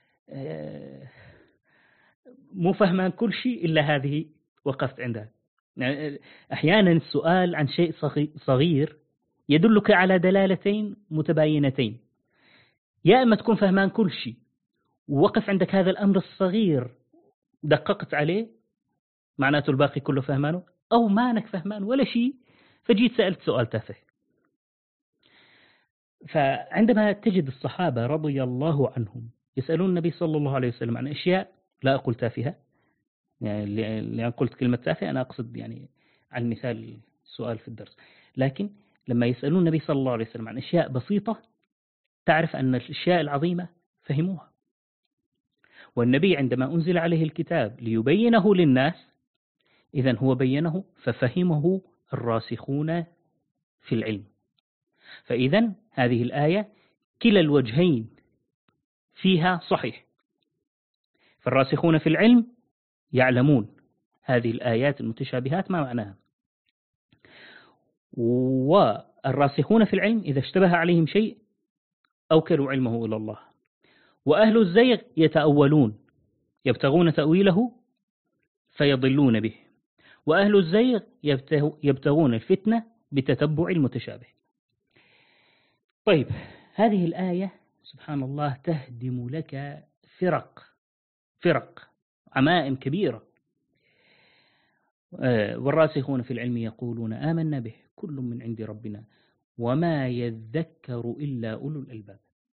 مو فهمان كل شيء إلا هذه وقفت عندها. أحيانا السؤال عن شيء صغير يدلك على دلالتين متباينتين، يا إما تكون فهمان كل شيء ووقف عندك هذا الأمر الصغير دققت عليه معناته الباقي كله فهمانه، أو ما أنك فهمان ولا شيء فجيت سألت سؤال تافه. فعندما تجد الصحابة رضي الله عنهم يسألون النبي صلى الله عليه وسلم عن أشياء، لا أقول تافهة، يعني اللي قلت كلمة تافهة أنا أقصد يعني عن مثال سؤال في الدرس، لكن لما يسألون النبي صلى الله عليه وسلم عن أشياء بسيطة تعرف أن الأشياء العظيمة فهموها. والنبي عندما أنزل عليه الكتاب ليبينه للناس إذن هو بينه ففهمه الراسخون في العلم. فإذن هذه الآية كلا الوجهين فيها صحيح، فالراسخون في العلم يعلمون هذه الآيات المتشابهات ما معناها، والراسخون في العلم إذا اشتبه عليهم شيء أوكلوا علمه إلى الله. وأهل الزيغ يتأولون يبتغون تأويله فيضلون به، وأهل الزيغ يبتغون الفتنة بتتبع المتشابه. طيب هذه الآية سبحان الله تهدم لك فرق فرق عمائم كبيرة. والراسخون في العلم يقولون آمنا به كل من عند ربنا وما يذكر إلا أولو الألباب.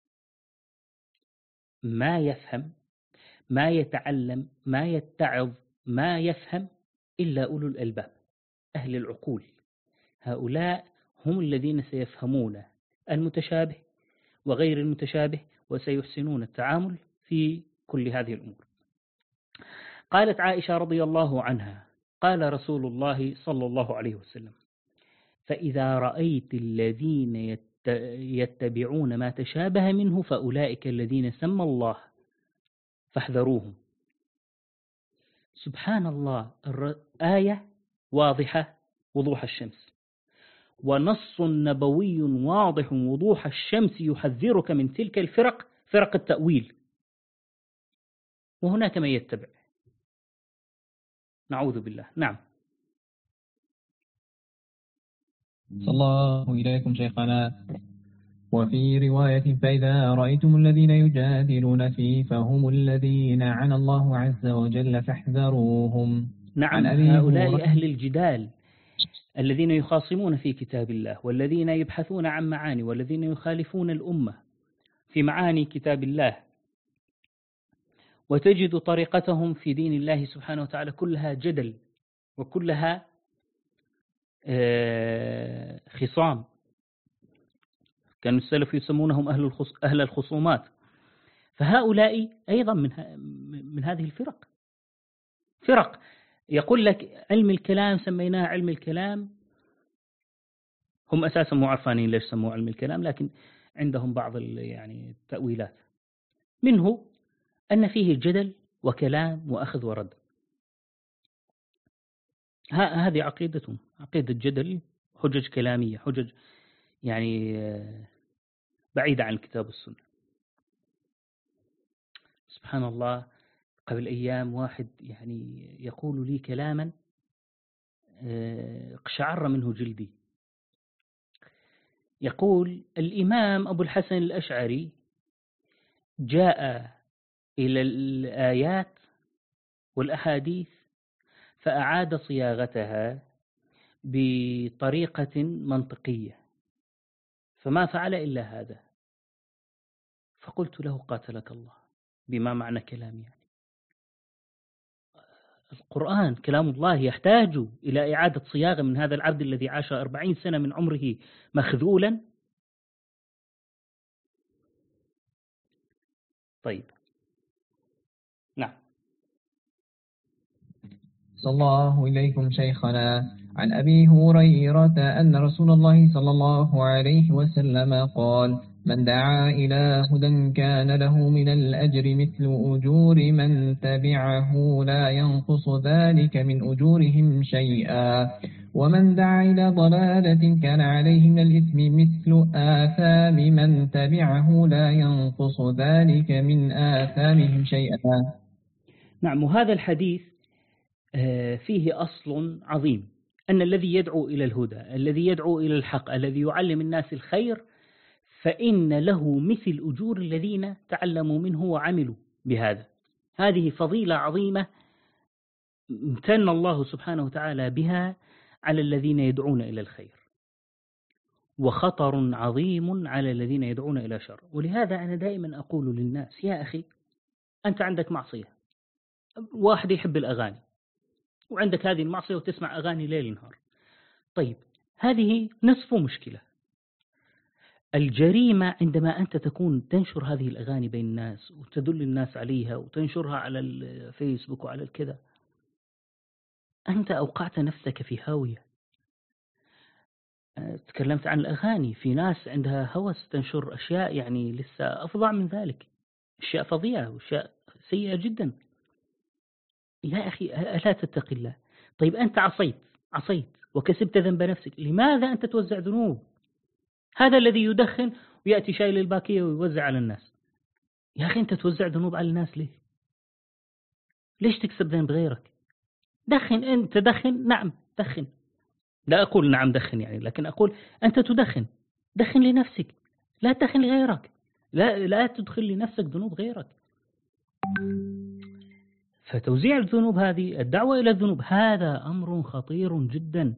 ما يفهم ما يتعلم ما يتعظ ما يفهم إلا أولو الألباب، أهل العقول. هؤلاء هم الذين سيفهمون المتشابه وغير المتشابه وسيحسنون التعامل في كل هذه الأمور. قالت عائشة رضي الله عنها قال رسول الله صلى الله عليه وسلم فإذا رأيت الذين يتبعون ما تشابه منه فأولئك الذين سمى الله فاحذروهم. سبحان الله، آية واضحة وضوح الشمس، ونص نبوي واضح وضوح الشمس يحذرك من تلك الفرق، فرق التأويل، وهناك من يتبع. نعوذ بالله. نعم. صلى الله إليكم شيخنا. وفي رواية فإذا رأيتم الذين يجادلون فيه فهم الذين عن الله عز وجل فاحذروهم. نعم، هؤلاء أهل الجدال الذين يخاصمون في كتاب الله والذين يبحثون عن معاني والذين يخالفون الأمة في معاني كتاب الله، وتجد طريقتهم في دين الله سبحانه وتعالى كلها جدل وكلها خصام. كانوا السلف يسمونهم أهل أهل الخصومات. فهؤلاء أيضا من من هذه الفرق، فرق يقول لك علم الكلام سميناه علم الكلام، هم أساسا مو عارفين ليش سموه علم الكلام، لكن عندهم بعض يعني التأويلات، منه أن فيه جدل وكلام وأخذ ورد. هذه عقيدتهم، عقيدة جدل، حجج كلامية، حجج يعني بعيدة عن الكتاب والسنة. سبحان الله، قبل أيام واحد يعني يقول لي كلاما قشعر منه جلدي. يقول الإمام أبو الحسن الأشعري جاء إلى الآيات والأحاديث فأعاد صياغتها بطريقة منطقية، فما فعل إلا هذا. فقلت له قاتلك الله، بما معنى كلامي يعني القرآن كلام الله يحتاج إلى إعادة صياغة من هذا العبد الذي عاش أربعين سنة من عمره مخذولا؟ طيب نعم. صلى الله إليكم شيخنا. عن أبي هريرة أن رسول الله صلى الله عليه وسلم قال: من دعا إلى هدى كان له من الأجر مثل أجور من تبعه لا ينقص ذلك من أجورهم شيئا، ومن دعا إلى ضلالة كان عليه من الإثم مثل آثام من تبعه لا ينقص ذلك من آثامهم شيئا. نعم، وهذا الحديث فيه أصل عظيم، أن الذي يدعو إلى الهدى، الذي يدعو إلى الحق، الذي يعلم الناس الخير، فإن له مثل أجور الذين تعلموا منه وعملوا بهذا. هذه فضيلة عظيمة امتن الله سبحانه وتعالى بها على الذين يدعون إلى الخير، وخطر عظيم على الذين يدعون إلى شر. ولهذا أنا دائما أقول للناس: يا أخي، أنت عندك معصية، واحد يحب الأغاني وعندك هذه المعصية وتسمع أغاني ليل نهار، طيب هذه نصف مشكلة. الجريمة عندما أنت تكون تنشر هذه الأغاني بين الناس وتدل الناس عليها وتنشرها على الفيسبوك وعلى الكذا، أنت أوقعت نفسك في هاوية. تكلمت عن الأغاني، في ناس عندها هوس تنشر أشياء يعني لسه أفظع من ذلك، أشياء فظيعة وأشياء سيئة جدا. يا أخي ألا تتقي الله؟ طيب أنت عصيت عصيت وكسبت ذنب نفسك، لماذا أنت توزع ذنوب؟ هذا الذي يدخن ويأتي شايل الباكية ويوزع على الناس، يا أخي أنت توزع ذنوب على الناس ليه؟ ليش تكسب ذنب غيرك؟ دخن، أنت دخن، نعم دخن، لا أقول نعم دخن يعني، لكن أقول أنت تدخن، دخن لنفسك، لا تدخن لغيرك، لا لا تدخل لنفسك ذنوب غيرك. فتوزيع الذنوب هذه، الدعوة إلى الذنوب، هذا أمر خطير جدا،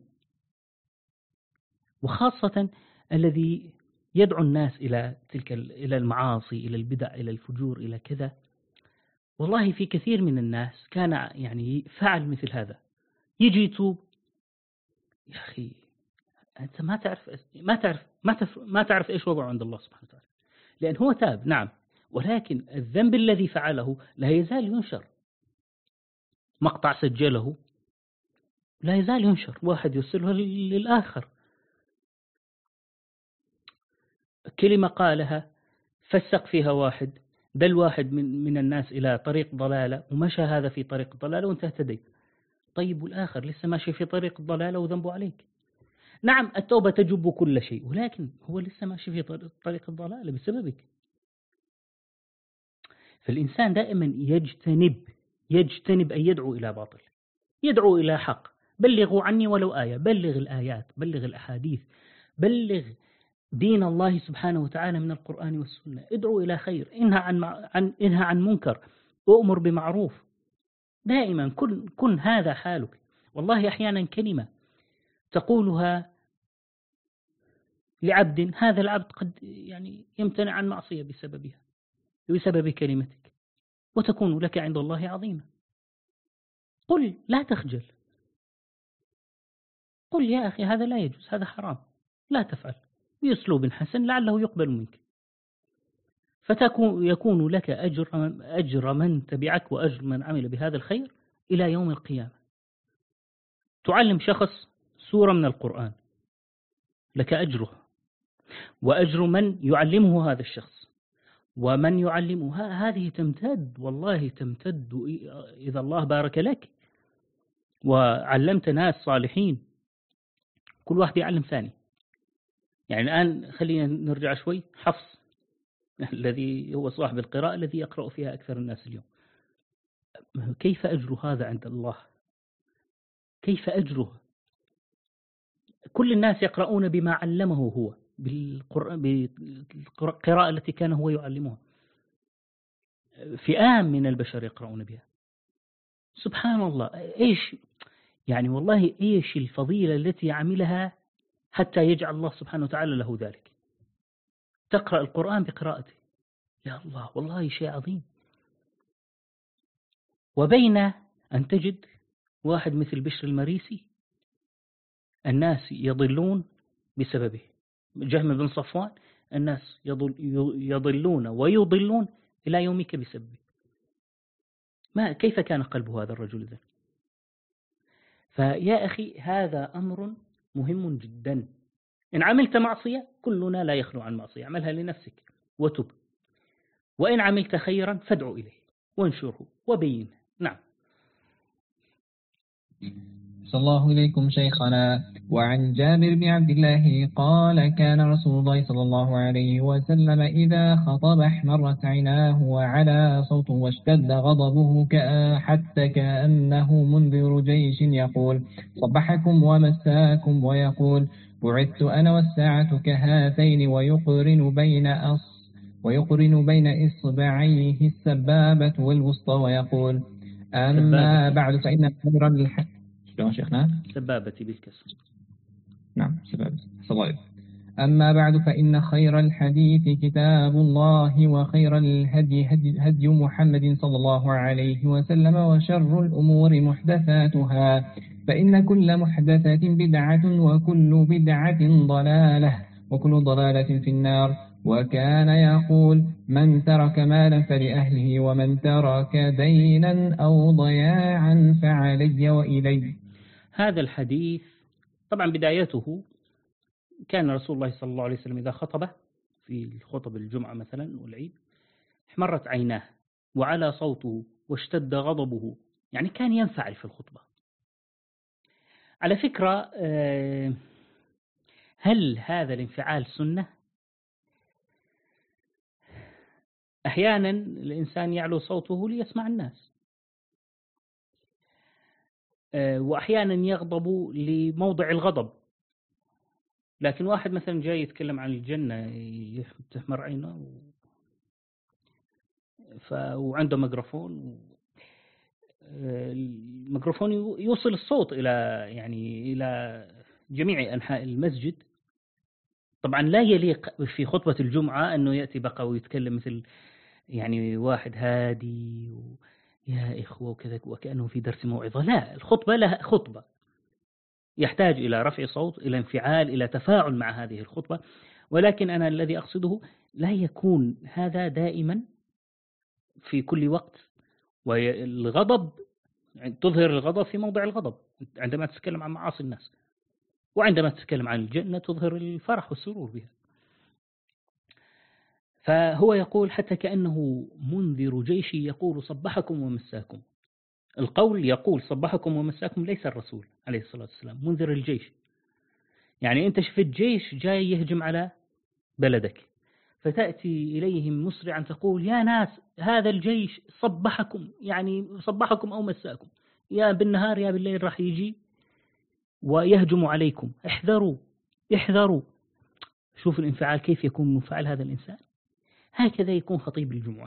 وخاصة الذي يدعو الناس إلى تلك إلى المعاصي، إلى البدع، إلى الفجور، إلى كذا. والله في كثير من الناس كان يعني فعل مثل هذا، يجي يتوب، يا أخي أنت ما تعرف ما تعرف ما تعرف ما تعرف إيش وضعه عند الله سبحانه وتعالى، لأن هو تاب نعم، ولكن الذنب الذي فعله لا يزال ينشر. مقطع سجله لا يزال ينشر، واحد يرسله للآخر، كلمة قالها فسق فيها واحد، دل واحد من من الناس إلى طريق ضلالة ومشى هذا في طريق الضلالة وانت اهتديت. طيب والآخر لسه ماشي في طريق الضلالة وذنبه عليك. نعم التوبة تجب كل شيء، ولكن هو لسه ماشي في طريق الضلالة بسببك. فالإنسان دائما يجتنب يجتنب أن يدعو إلى باطل، يدعو إلى حق. بلغوا عني ولو آية، بلغ الآيات، بلغ الأحاديث، بلغ دين الله سبحانه وتعالى من القرآن والسنة، ادعو إلى خير، انهى عن عن انهى عن منكر، وأمر بمعروف. دائما كن كن هذا حالك. والله أحيانا كلمة تقولها لعبد، هذا العبد قد يعني يمتنع عن معصية بسببها، بسبب كلمتك، وتكون لك عند الله عظيمة. قل لا تخجل، قل يا أخي هذا لا يجوز، هذا حرام، لا تفعل، بأسلوب حسن لعله يقبل منك، فتكون يكون لك أجر أجر من تبعك وأجر من عمل بهذا الخير إلى يوم القيامة. تعلم شخص سورة من القرآن لك أجره وأجر من يعلمه هذا الشخص ومن يعلمه. هذه تمتد، والله تمتد إذا الله بارك لك وعلمت ناس صالحين، كل واحد يعلم ثاني. يعني الآن خلينا نرجع شوي. حفص الذي هو صاحب القراءة الذي يقرأ فيها أكثر الناس اليوم، كيف أجر هذا عند الله؟ كيف أجره؟ كل الناس يقرؤون بما علمه هو، بالقراءة التي كان هو يعلمها. فئام من البشر يقرؤون بها. سبحان الله، إيش يعني، والله إيش الفضيلة التي عملها حتى يجعل الله سبحانه وتعالى له ذلك. تقرأ القرآن بقراءته، يا الله، والله شيء عظيم. وبين أن تجد واحد مثل بشر المريسي الناس يضلون بسببه، جهم بن صفوان الناس يضل يضلون ويضلون إلى يومك بسببه. ما كيف كان قلب هذا الرجل ذا؟ فيا أخي هذا أمر مهم جدا. إن عملت معصية، كلنا لا يخلو عن معصية، اعملها لنفسك وتب. وإن عملت خيرا فادعو إليه وانشره وبينه. نعم. صلى الله إليكم شيخنا. وعن جابر بن عبد الله قال كان رسول الله صلى الله عليه وسلم إذا خطب احمرت عيناه وعلى صوته واشتد غضبه حتى كأنه منذر جيش يقول صبحكم ومساكم، ويقول بعثت أنا والساعة كهاتين، ويقرن بين أص ويقرن بين إصبعيه السبابة والوسطى، ويقول أما بعد فإن خير الح... شلون شيخنا؟ سبابة بالكسر. نعم سبابة. صلى أما بعد فإن خير الحديث كتاب الله، وخير الهدي هدي, هدي محمد صلى الله عليه وسلم، وشر الأمور محدثاتها، فإن كل محدثة بدعة، وكل بدعة ضلالة، وكل ضلالة في النار. وكان يقول من ترك مالا فلأهله، ومن ترك دينا أو ضياعا فعلي وإلي. هذا الحديث طبعا بدايته كان رسول الله صلى الله عليه وسلم إذا خطب في خطب الجمعة مثلا والعيد احمرت عيناه وعلى صوته واشتد غضبه، يعني كان ينفعل في الخطبة. على فكرة، هل هذا الانفعال سنة؟ أحيانا الإنسان يعلو صوته ليسمع الناس، وأحيانا يغضب لموضع الغضب. لكن واحد مثلا جاي يتكلم عن الجنة تحمر عينه و... ف... وعنده ميكروفون، الميكروفون يوصل الصوت إلى يعني إلى جميع أنحاء المسجد. طبعا لا يليق في خطبة الجمعة أنه يأتي بقى ويتكلم مثل يعني واحد هادي و... يا إخوة وكذا وكأنه في درس موعظة. لا، الخطبة لها خطبة، يحتاج إلى رفع صوت، إلى انفعال، إلى تفاعل مع هذه الخطبة. ولكن أنا الذي أقصده لا يكون هذا دائما في كل وقت. والغضب تظهر الغضب في موضع الغضب عندما تتكلم عن معاصي الناس، وعندما تتكلم عن الجنة تظهر الفرح والسرور بها. فهو يقول حتى كأنه منذر جيش يقول صبحكم ومساكم. القول يقول صبحكم ومساكم ليس الرسول عليه الصلاة والسلام، منذر الجيش. يعني أنت شفت جيش جاي يهجم على بلدك، فتأتي إليهم مسرعا تقول يا ناس هذا الجيش صبحكم، يعني صبحكم أو مساكم، يا بالنهار يا بالليل راح يجي ويهجم عليكم، احذروا احذروا. شوف الانفعال كيف يكون منفعل هذا الإنسان. هكذا يكون خطيب الجمعة،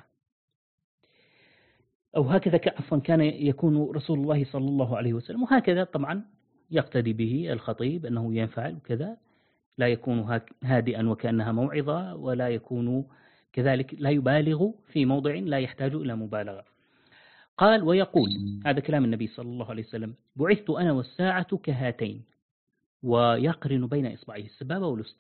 أو هكذا عفوا كان يكون رسول الله صلى الله عليه وسلم. وهكذا طبعا يقتدي به الخطيب أنه ينفعل وكذا، لا يكون هادئا وكأنها موعظة، ولا يكون كذلك لا يبالغ في موضع لا يحتاج إلى مبالغة. قال ويقول، هذا كلام النبي صلى الله عليه وسلم، بعثت أنا والساعة كهاتين، ويقرن بين إصبعيه السبابة والوسطى.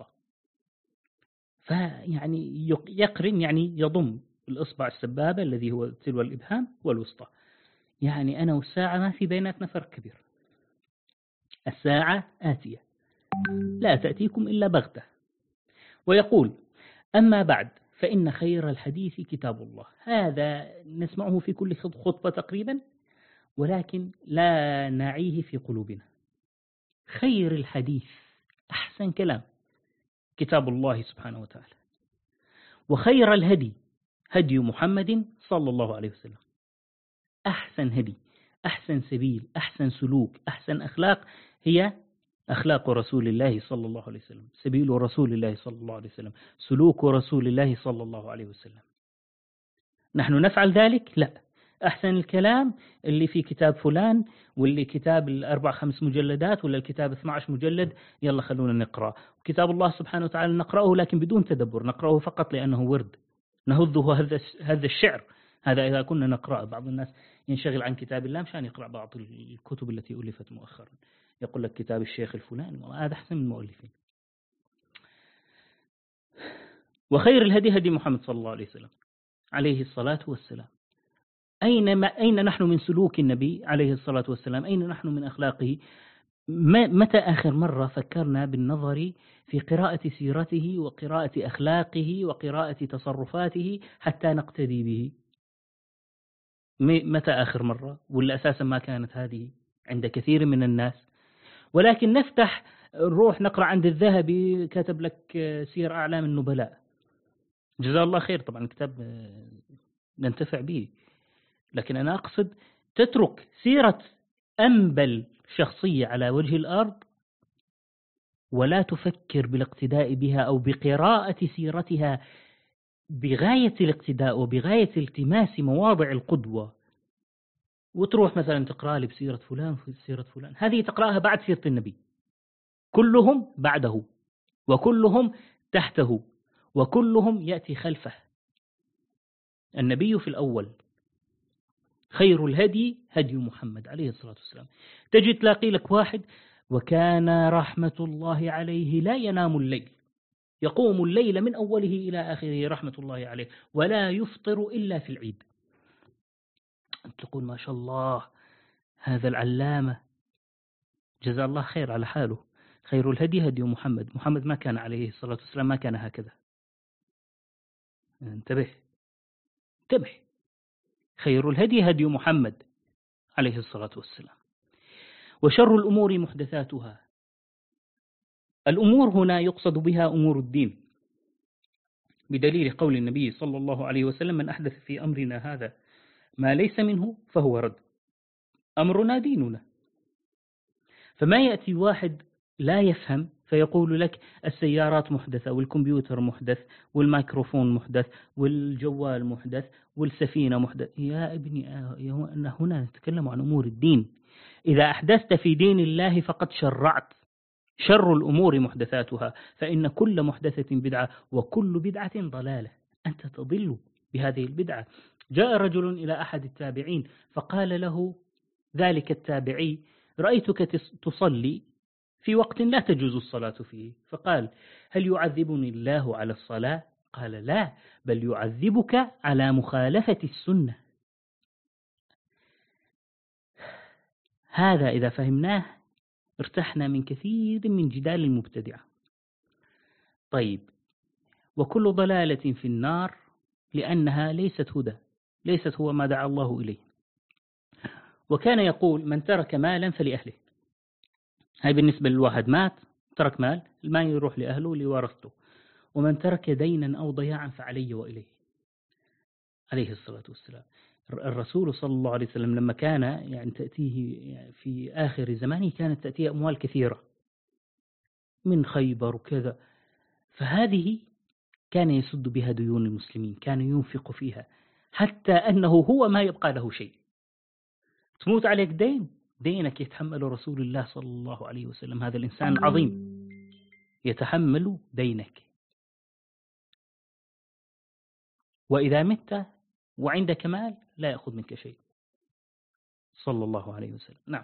فيعني يقرن يعني يضم الإصبع السبابة الذي هو تلو الإبهام والوسطى، يعني أنا والساعة ما في بيناتنا فرق كبير. الساعة آتية لا تأتيكم إلا بغتة. ويقول: أما بعد فإن خير الحديث كتاب الله. هذا نسمعه في كل خطبة تقريبا، ولكن لا نعيه في قلوبنا. خير الحديث، أحسن كلام، كتاب الله سبحانه وتعالى. وخير الهدي هدي محمد صلى الله عليه وسلم. أحسن هدي، أحسن سبيل، أحسن سلوك، أحسن أخلاق هي أخلاق رسول الله صلى الله عليه وسلم، سبيل رسول الله صلى الله عليه وسلم، سلوك رسول الله صلى الله عليه وسلم. نحن نفعل ذلك؟ لا. أحسن الكلام اللي في كتاب فلان، واللي كتاب الأربع خمس مجلدات، ولا الكتاب اثني عشر مجلد، يلا خلونا نقرأ. كتاب الله سبحانه وتعالى نقرأه لكن بدون تدبر، نقرأه فقط لأنه ورد، نهضه هذا هذا الشعر. هذا إذا كنا نقرأ. بعض الناس ينشغل عن كتاب الله مشان يقرأ بعض الكتب التي ألفت مؤخرا، يقول لك كتاب الشيخ الفلاني، هذا أحسن من المؤلفين. وخير الهدي هدي محمد صلى الله عليه وسلم عليه الصلاة والسلام. أين ما أين نحن من سلوك النبي عليه الصلاة والسلام؟ أين نحن من أخلاقه؟ متى آخر مرة فكرنا بالنظر في قراءة سيرته وقراءة أخلاقه وقراءة تصرفاته حتى نقتدي به؟ متى آخر مرة؟ ولا أساسا ما كانت هذه عند كثير من الناس. ولكن نفتح نروح نقرأ عند الذهبي كتب لك سير أعلام النبلاء، جزاه الله خير، طبعا كتاب ننتفع به، لكن أنا أقصد تترك سيرة أنبل شخصية على وجه الأرض ولا تفكر بالاقتداء بها أو بقراءة سيرتها بغاية الاقتداء وبغاية التماس مواضع القدوة، وتروح مثلا تقرأ لي بسيرة فلان في سيرة فلان. هذه تقرأها بعد سيرة النبي، كلهم بعده وكلهم تحته وكلهم يأتي خلفه. النبي في الأول، خير الهدي هدي محمد عليه الصلاة والسلام. تجد تلاقي لك واحد: وكان رحمة الله عليه لا ينام الليل، يقوم الليل من أوله إلى آخره رحمة الله عليه، ولا يفطر إلا في العيد. تقول ما شاء الله هذا العلامة جزا الله خير على حاله. خير الهدي هدي محمد. محمد ما كان عليه الصلاة والسلام ما كان هكذا. انتبه انتبه. خير الهدي هدي محمد عليه الصلاة والسلام. وشر الأمور محدثاتها. الأمور هنا يقصد بها أمور الدين، بدليل قول النبي صلى الله عليه وسلم: من أحدث في أمرنا هذا ما ليس منه فهو رد. أمرنا ديننا. فما يأتي واحد لا يفهم فيقول لك السيارات محدثة، والكمبيوتر محدث، والميكروفون محدث، والجوال محدث، والسفينة محدث. يا ابني هنا نتكلم عن أمور الدين. إذا أحدثت في دين الله فقد شرعت. شر الأمور محدثاتها، فإن كل محدثة بدعة وكل بدعة ضلالة. أنت تضل بهذه البدعة. جاء رجل إلى أحد التابعين فقال له ذلك التابعي: رأيتك تصلي في وقت لا تجوز الصلاة فيه. فقال: هل يعذبني الله على الصلاة؟ قال: لا، بل يعذبك على مخالفة السنة. هذا إذا فهمناه ارتحنا من كثير من جدال المبتدعة. طيب، وكل ضلالة في النار لأنها ليست هدى، ليست هو ما دعا الله إليه. وكان يقول: من ترك مالا فلأهله. هاي بالنسبة للواحد مات ترك مال، المال يروح لأهله لورثته. ومن ترك دينا أو ضياعا فعلي وإليه، عليه الصلاة والسلام. الرسول صلى الله عليه وسلم لما كان يعني تأتيه يعني في آخر زمانه كانت تأتيه أموال كثيرة من خيبر وكذا، فهذه كان يسد بها ديون المسلمين، كان ينفق فيها حتى أنه هو ما يبقى له شيء. تموت عليك دين، دينك يتحمل رسول الله صلى الله عليه وسلم. هذا الإنسان العظيم يتحمل دينك. وإذا مت وعندك مال لا يأخذ منك شيء، صلى الله عليه وسلم. نعم.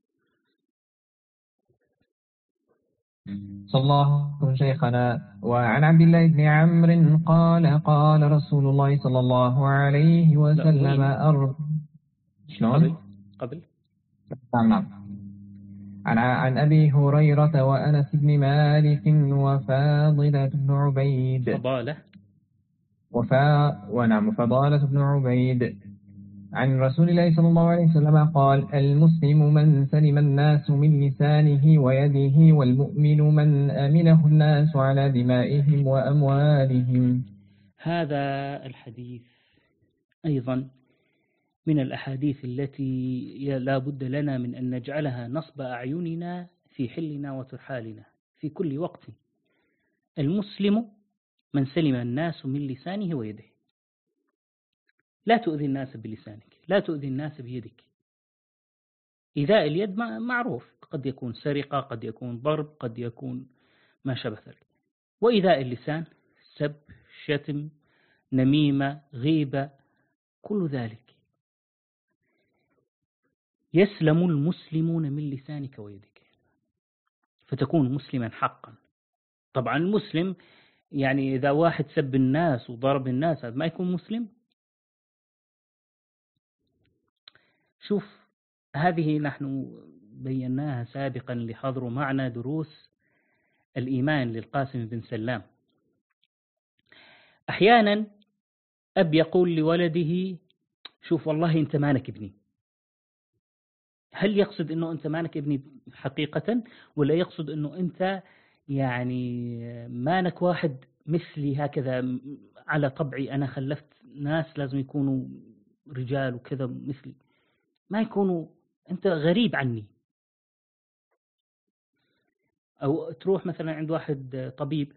صلى الله عليه شيخنا. وعن عبد الله بن عمرو قال: قال رسول الله صلى الله عليه وسلم أر... شلون؟ قبل قبل نعم نعم. عن عن أبي هريرة وأنس بن مالك وفاضلة بن عبيد فضالة وفا ونعم فضالة بن عبيد عن رسول الله صلى الله عليه وسلم قال: المسلم من سلم الناس من لسانه ويده، والمؤمن من أمنه الناس على دمائهم وأموالهم. هذا الحديث أيضا من الأحاديث التي لا بد لنا من أن نجعلها نصب أعيننا في حلنا وترحالنا في كل وقت. المسلم من سلم الناس من لسانه ويده. لا تؤذي الناس بلسانك، لا تؤذي الناس بيدك. إيذاء اليد معروف، قد يكون سرقة، قد يكون ضرب، قد يكون ما شابه ذلك. وإيذاء اللسان سب، شتم، نميمة، غيبة، كل ذلك. يسلم المسلمون من لسانك ويدك فتكون مسلما حقا. طبعا المسلم يعني إذا واحد سب الناس وضرب الناس ما يكون مسلم. شوف، هذه نحن بيناها سابقا لحضروا معنا دروس الإيمان للقاسم بن سلام. أحيانا أب يقول لولده: شوف والله أنت مانك ابني. هل يقصد أنه أنت مانك ابني حقيقة، ولا يقصد أنه أنت يعني مانك واحد مثلي هكذا على طبعي، أنا خلفت ناس لازم يكونوا رجال وكذا مثلي، ما يكونوا، أنت غريب عني. أو تروح مثلا عند واحد طبيب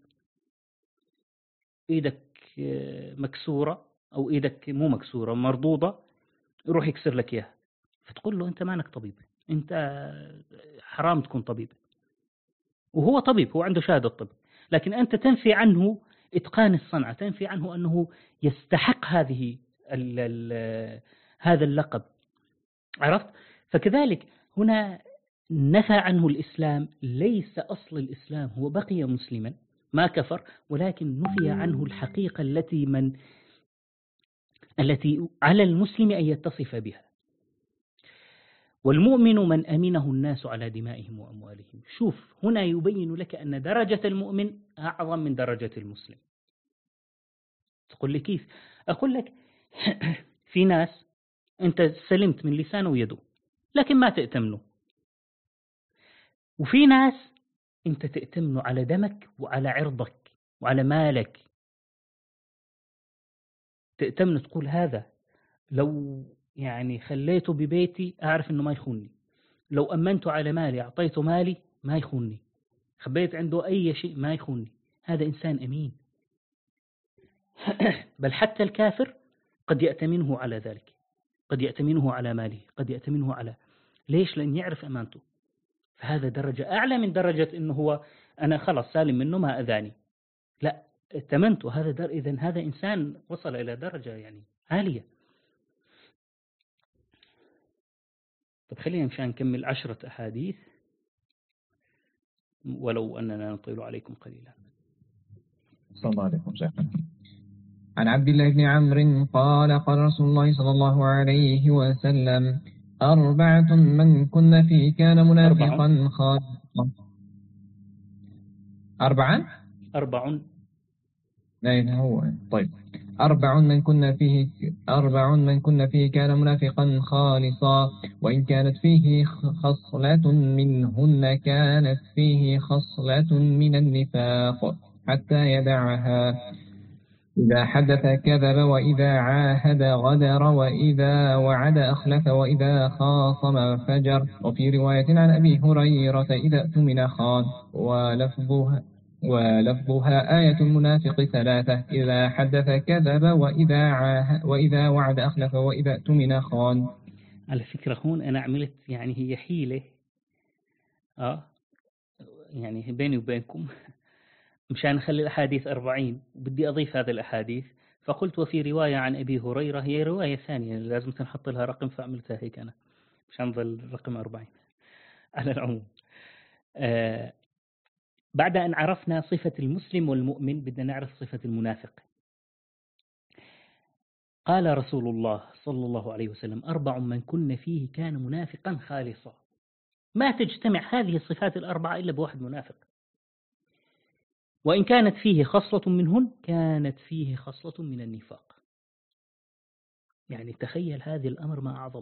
إيدك مكسورة أو إيدك مو مكسورة مرضوضة، يروح يكسر لك إياها، فتقول له أنت مانك طبيب، أنت حرام تكون طبيب. وهو طبيب، هو عنده شهادة طب، لكن أنت تنفي عنه إتقان الصنعة، تنفي عنه أنه يستحق هذه ال ال هذا اللقب. عرفت؟ فكذلك هنا نفى عنه الإسلام، ليس أصل الإسلام، هو بقي مسلما ما كفر، ولكن نفي عنه الحقيقة التي من التي على المسلم أن يتصف بها. والمؤمن من أمنه الناس على دمائهم وأموالهم. شوف، هنا يبين لك أن درجة المؤمن أعظم من درجة المسلم. تقول لي كيف؟ أقول لك في ناس أنت سلمت من لسانه ويده لكن ما تأتمنه، وفي ناس أنت تأتمنه على دمك وعلى عرضك وعلى مالك، تأتمنه، تقول هذا لو يعني خليته ببيتي أعرف أنه ما يخونني، لو أمنته على مالي أعطيته مالي ما يخونني، خبيت عنده أي شيء ما يخونني. هذا إنسان أمين. بل حتى الكافر قد يأتمنه على ذلك، قد يأتمنه على ماله، قد يأتمنه على، ليش؟ لأن يعرف أمانته. فهذا درجة أعلى من درجة إنه هو أنا خلاص سالم منه ما أذاني، لا، ائتمنته. هذا در... إذن هذا إنسان وصل إلى درجة يعني عالية. طب خلينا مشان نكمل عشرة أحاديث ولو أننا نطيل عليكم قليلا. صلى الله عليه وسلم. عن عبد الله بن عمرو قال قال رسول الله صلى الله عليه وسلم: أربعة من كن فيه كان منافقا خالصا. أربعا أربع لا هو طيب أربع من كن فيه أربع من كن فيه كان منافقا خالصا، وإن كانت فيه خصلة منهن كانت فيه خصلة من النفاق حتى يدعها. إذا حدث كذب، وإذا عاهد غدر، وإذا وعد أخلف، وإذا خاصم فجر. وفي رواية عن أبي هريرة: إذا اؤتمن خان. ولفظها ولفظها آية المنافق ثلاثة: إذا حدث كذب، وإذا عاهد، وإذا وعد أخلف، وإذا اؤتمن خان. على فكرة هون أنا عملت يعني هي حيلة آه يعني بيني وبينكم مشان نخلي الأحاديث أربعين، بدي أضيف هذه الأحاديث، فقلت وفي رواية عن أبي هريرة، هي رواية ثانية لازم نحط لها رقم، فعملتها هيك أنا مشان ظل رقم أربعين. على العموم، آه بعد أن عرفنا صفة المسلم والمؤمن بدنا نعرف صفة المنافق. قال رسول الله صلى الله عليه وسلم: أربع من كن فيه كان منافقا خالصا. ما تجتمع هذه الصفات الأربعة إلا بواحد منافق، وإن كانت فيه خصلة منهن كانت فيه خصلة من النفاق. يعني تخيل هذه الأمر ما أعظمه،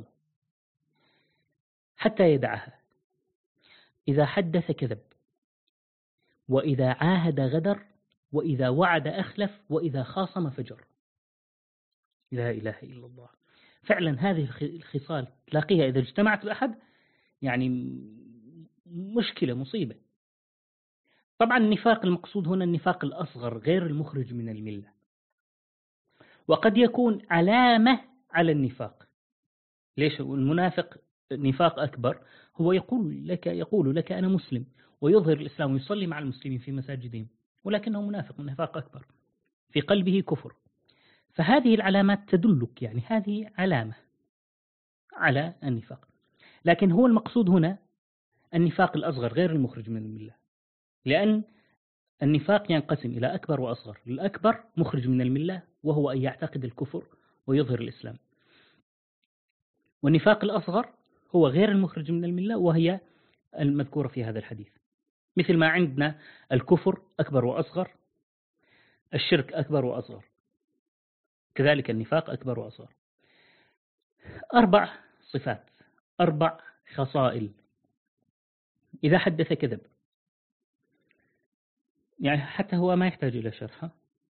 حتى يدعها. إذا حدث كذب، وإذا عاهد غدر، وإذا وعد أخلف، وإذا خاصم فجر. لا إله إلا الله. فعلا هذه الخصال تلاقيها إذا اجتمعت بأحد يعني مشكلة، مصيبة. طبعا النفاق المقصود هنا النفاق الأصغر غير المخرج من الملة، وقد يكون علامة على النفاق. ليش المنافق نفاق أكبر؟ هو يقول لك يقول لك أنا مسلم، ويظهر الإسلام ويصلي مع المسلمين في مساجدهم، ولكنه منافق، نفاق أكبر في قلبه كفر. فهذه العلامات تدلك، يعني هذه علامة على النفاق. لكن هو المقصود هنا النفاق الأصغر غير المخرج من الملة، لأن النفاق ينقسم إلى أكبر وأصغر. الأكبر مخرج من الملة، وهو أن يعتقد الكفر ويظهر الإسلام. والنفاق الأصغر هو غير المخرج من الملة، وهي المذكورة في هذا الحديث. مثل ما عندنا الكفر أكبر وأصغر، الشرك أكبر وأصغر، كذلك النفاق أكبر وأصغر. أربع صفات، أربع خصائل. إذا حدث كذب، يعني حتى هو ما يحتاج إلى شرح.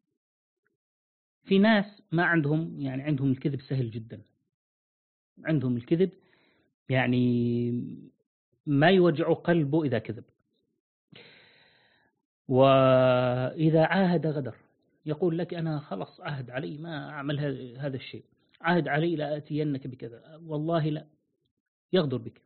في ناس ما عندهم، يعني عندهم الكذب سهل جدا، عندهم الكذب يعني ما يوجع قلبه إذا كذب. وإذا عاهد غدر، يقول لك أنا خلص عهد علي ما أعمل هذا الشيء، عهد علي لا أتينك بكذا، والله لا، يغدر بك.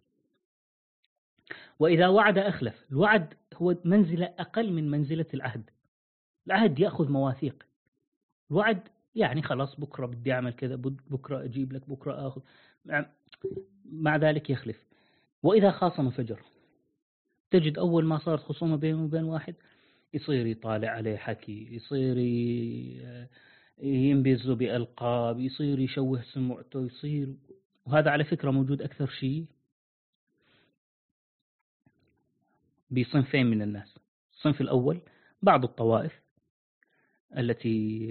وإذا وعد أخلف، الوعد هو منزلة أقل من منزلة العهد. العهد يأخذ مواثيق، الوعد يعني خلاص بكرة بدي أعمل كذا، بكرة أجيب لك، بكرة أخذ، مع ذلك يخلف. وإذا خاصم فجر، تجد أول ما صارت خصومة بينه وبين واحد يصير يطالع عليه حكي، يصير ينبذ بألقاب، يصير يشوه سمعته، يصير. وهذا على فكرة موجود أكثر شيء بصنفين من الناس. الصنف الأول بعض الطوائف التي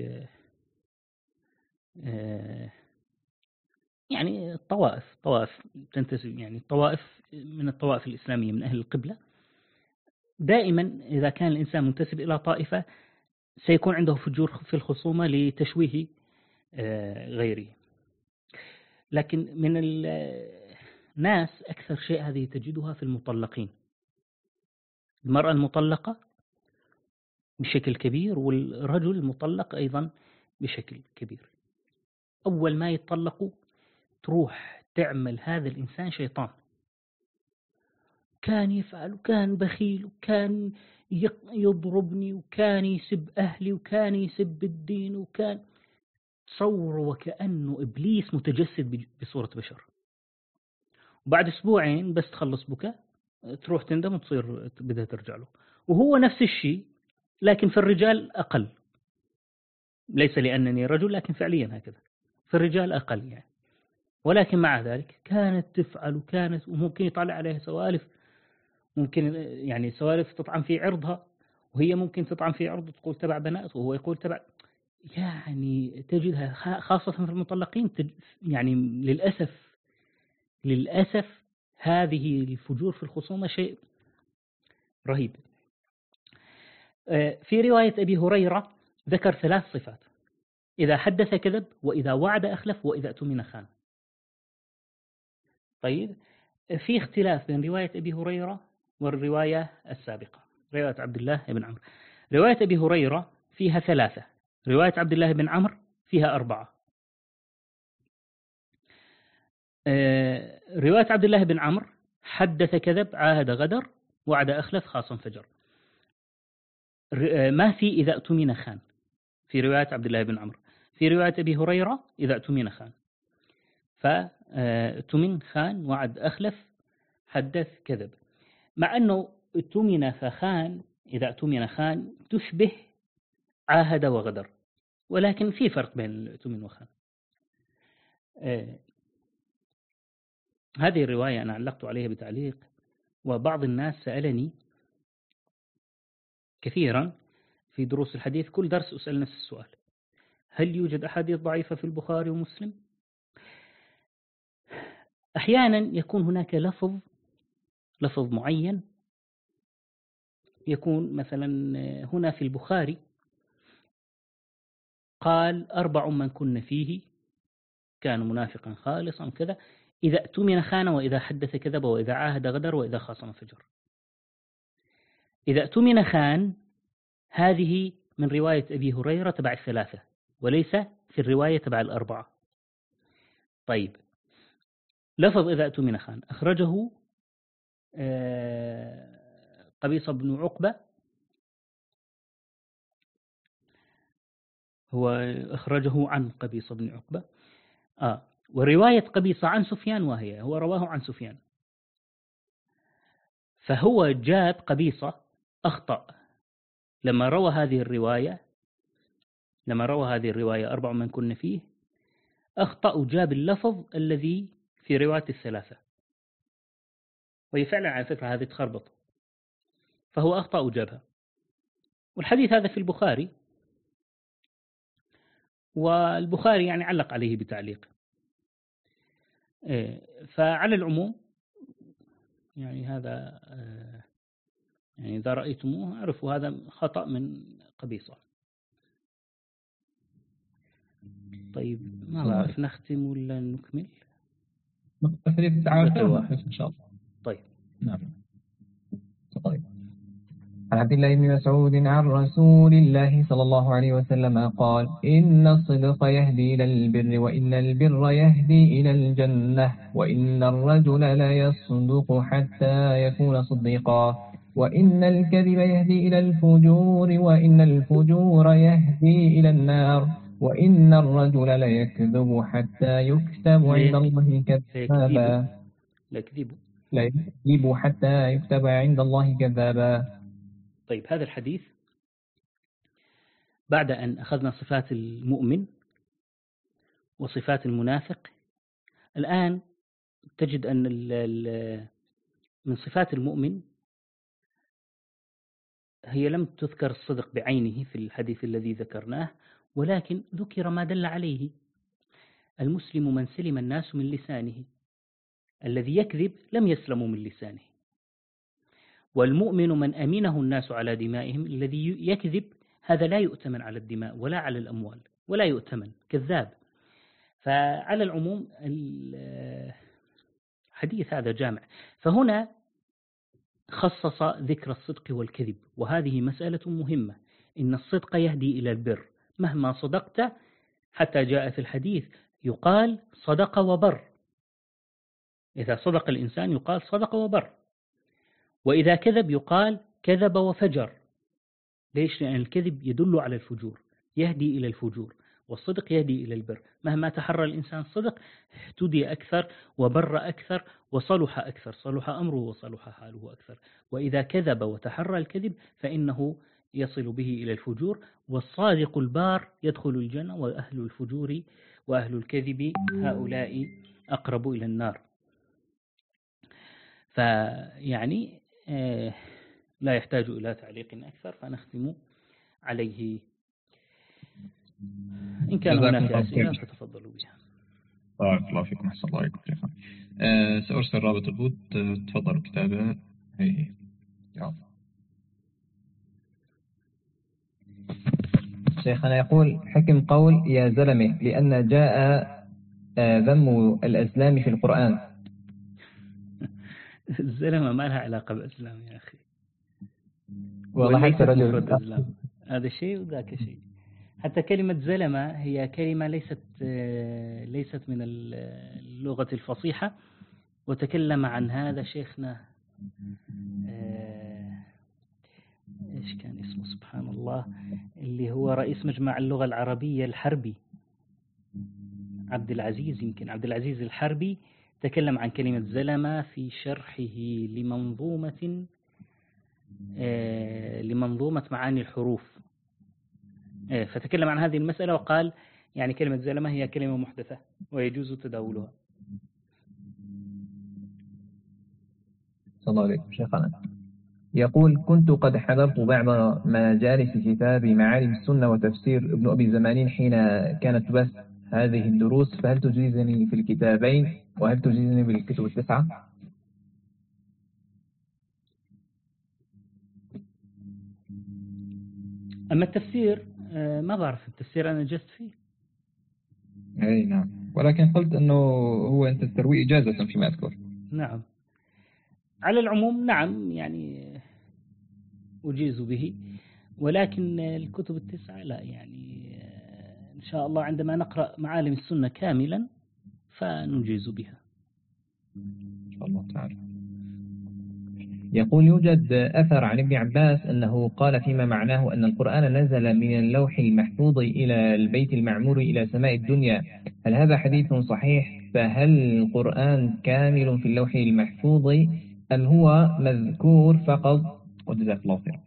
يعني الطوائف طوائف تنتسب، يعني الطوائف من الطوائف الإسلامية من أهل القبلة. دائما إذا كان الإنسان منتسب إلى طائفة سيكون عنده فجور في الخصومة لتشويه غيره. لكن من الناس أكثر شيء هذه تجدها في المطلقين، المرأة المطلقة بشكل كبير، والرجل المطلق أيضا بشكل كبير. أول ما يتطلقوا تروح تعمل هذا الإنسان شيطان، كان يفعل وكان بخيل وكان يضربني وكان يسب أهلي وكان يسب الدين، وكان تصور وكأنه إبليس متجسد بصورة بشر. وبعد أسبوعين بس تخلص بكاء تروح تندم وتصير بدها ترجع له. وهو نفس الشيء لكن في الرجال أقل، ليس لأنني رجل لكن فعليا هكذا، في الرجال أقل يعني. ولكن مع ذلك كانت تفعل وكانت، وممكن يطلع عليها سوالف، ممكن يعني سوالف تطعن في عرضها، وهي ممكن تطعن في عرضه تقول تبع بنات وهو يقول تبع، يعني تجدها خاصة في المطلقين. يعني للأسف للأسف هذه الفجور في الخصومة شيء رهيب. في رواية أبي هريرة ذكر ثلاث صفات: إذا حدث كذب، وإذا وعد أخلف، وإذا اؤتمن خان. طيب، في اختلاف بين رواية أبي هريرة والرواية السابقة، رواية عبد الله بن عمرو. رواية أبي هريرة فيها ثلاثة، رواية عبد الله بن عمرو فيها أربعة. رواية عبد الله بن عمرو حدث كذب، عاهد غدر، وعد أخلف، خاصم فجر. ما في إذا اؤتمن خان في رواية عبد الله بن عمرو. في رواية أبي هريرة إذا اؤتمن خان، فاؤتمن خان، وعد أخلف، حدث كذب. مع أنه اؤتمن فخان، إذا اؤتمن خان تشبه عاهد وغدر، ولكن في فرق بين الاؤتمن وخان. آه هذه الرواية أنا علقت عليها بتعليق، وبعض الناس سألني كثيرا في دروس الحديث، كل درس أسأل نفس السؤال: هل يوجد أحاديث ضعيفة في البخاري ومسلم؟ أحيانا يكون هناك لفظ لفظ معين، يكون مثلا هنا في البخاري قال: أربع من كن فيه كان منافقا خالصا كذا، إذا اؤتمن خان وإذا حدث كذب وإذا عاهد غدر وإذا خاصم فجر. إذا اؤتمن خان هذه من رواية أبي هريرة تبع الثلاثة، وليس في الرواية تبع الأربعة. طيب، لفظ إذا اؤتمن خان أخرجه قبيصة بن عقبة، هو أخرجه عن قبيصة بن عقبة آه ورواية قبيصة عن سفيان، وهي هو رواه عن سفيان، فهو جاب قبيصة أخطأ لما روى هذه الرواية لما روى هذه الرواية أربع من كن فيه، أخطأ وجاب اللفظ الذي في رواية الثلاثة، وهي فعلا على فكرة هذه تخربط، فهو أخطأ وجابها. والحديث هذا في البخاري، والبخاري يعني علق عليه بتعليق. فعلى العموم يعني هذا يعني إذا رأيتموه اعرفوا هذا خطأ من قبيصة. طيب، ما بعرف نختم ولا نكمل؟ نقتصر بالتعاون واحد إن شاء الله. طيب، نعم. طيب. عن عبد الله بن مسعود عن رسول الله صلى الله عليه وسلم قال: إن الصدق يهدي إلى البر، وإن البر يهدي إلى الجنة، وإن الرجل لا يصدق حتى يكون صديقا، وإن الكذب يهدي إلى الفجور، وإن الفجور يهدي إلى النار، وإن الرجل لا يكذب حتى يكتب عند الله كذابا لا يكذب لا يكذب حتى يكتب عند الله كذابا. طيب، هذا الحديث بعد أن أخذنا صفات المؤمن وصفات المنافق، الآن تجد أن من صفات المؤمن هي لم تذكر الصدق بعينه في الحديث الذي ذكرناه، ولكن ذكر ما دل عليه. المسلم من سلم الناس من لسانه، الذي يكذب لم يسلموا من لسانه. والمؤمن من أمنه الناس على دمائهم، الذي يكذب هذا لا يؤتمن على الدماء ولا على الأموال، ولا يؤتمن، كذاب. فعلى العموم الحديث هذا جامع. فهنا خصص ذكر الصدق والكذب، وهذه مسألة مهمة. إن الصدق يهدي إلى البر، مهما صدقت، حتى جاء في الحديث يقال صدق وبر. إذا صدق الإنسان يقال صدق وبر، وإذا كذب يقال كذب وفجر. ليش؟ لأن الكذب يدل على الفجور، يهدي إلى الفجور، والصدق يهدي إلى البر. مهما تحرى الإنسان صدق اهتدي أكثر وبر أكثر وصلح أكثر، صلح أمره وصلح حاله أكثر. وإذا كذب وتحرى الكذب فإنه يصل به إلى الفجور، والصادق البار يدخل الجنة، وأهل الفجور وأهل الكذب هؤلاء أقرب إلى النار. فيعني آه لا يحتاج إلى تعليق أكثر، فنختم عليه. إن كان هناك أسئلة فتفضلوا بها. بارك الله فيكم، أحسن الله عليكم شيخنا. أه سأرسل رابط البوت، تفضلوا كتابة. هي هي يلا. شيخنا يقول: حكم قول يا زلمة، لأن جاء ذم الأزلام في القرآن. الزلمة ما لها علاقة بالأزلام يا أخي، والله حتى رجل هذا شيء وذاك شيء. حتى كلمة زلمة هي كلمة ليست ليست من اللغة الفصيحة، وتكلم عن هذا شيخنا إيش كان اسمه سبحان الله، اللي هو رئيس مجمع اللغة العربية الحربي، عبد العزيز، يمكن عبد العزيز الحربي، تكلم عن كلمة زلمة في شرحه لمنظومة لمنظومة معاني الحروف، فتكلم عن هذه المسألة وقال يعني كلمة زلمة هي كلمة محدثة ويجوز تداولها. صلى الله عليه شيخنا. يقول كنت قد حضرت بعض مجالس كتاب معالم السنة وتفسير ابن أبي زمانين حين كانت تبث هذه الدروس، فهل تجيزني في الكتابين وهل تجيزني بالكتب التسعة؟ أما التفسير ما بعرف، التفسير أنا جزت فيه. أي نعم، ولكن قلت أنه هو أنت التروي إجازة فيما أذكر. نعم، على العموم نعم، يعني أجيز به، ولكن الكتب التسعة لا، يعني إن شاء الله عندما نقرأ معالم السنة كاملا فنجيز بها إن شاء الله تعالى. يقول يوجد أثر عن ابن عباس أنه قال فيما معناه أن القرآن نزل من اللوح المحفوظ إلى البيت المعمور إلى سماء الدنيا، هل هذا حديث صحيح؟ فهل القرآن كامل في اللوح المحفوظ أم هو مذكور فقط؟ وجزاك الله خير.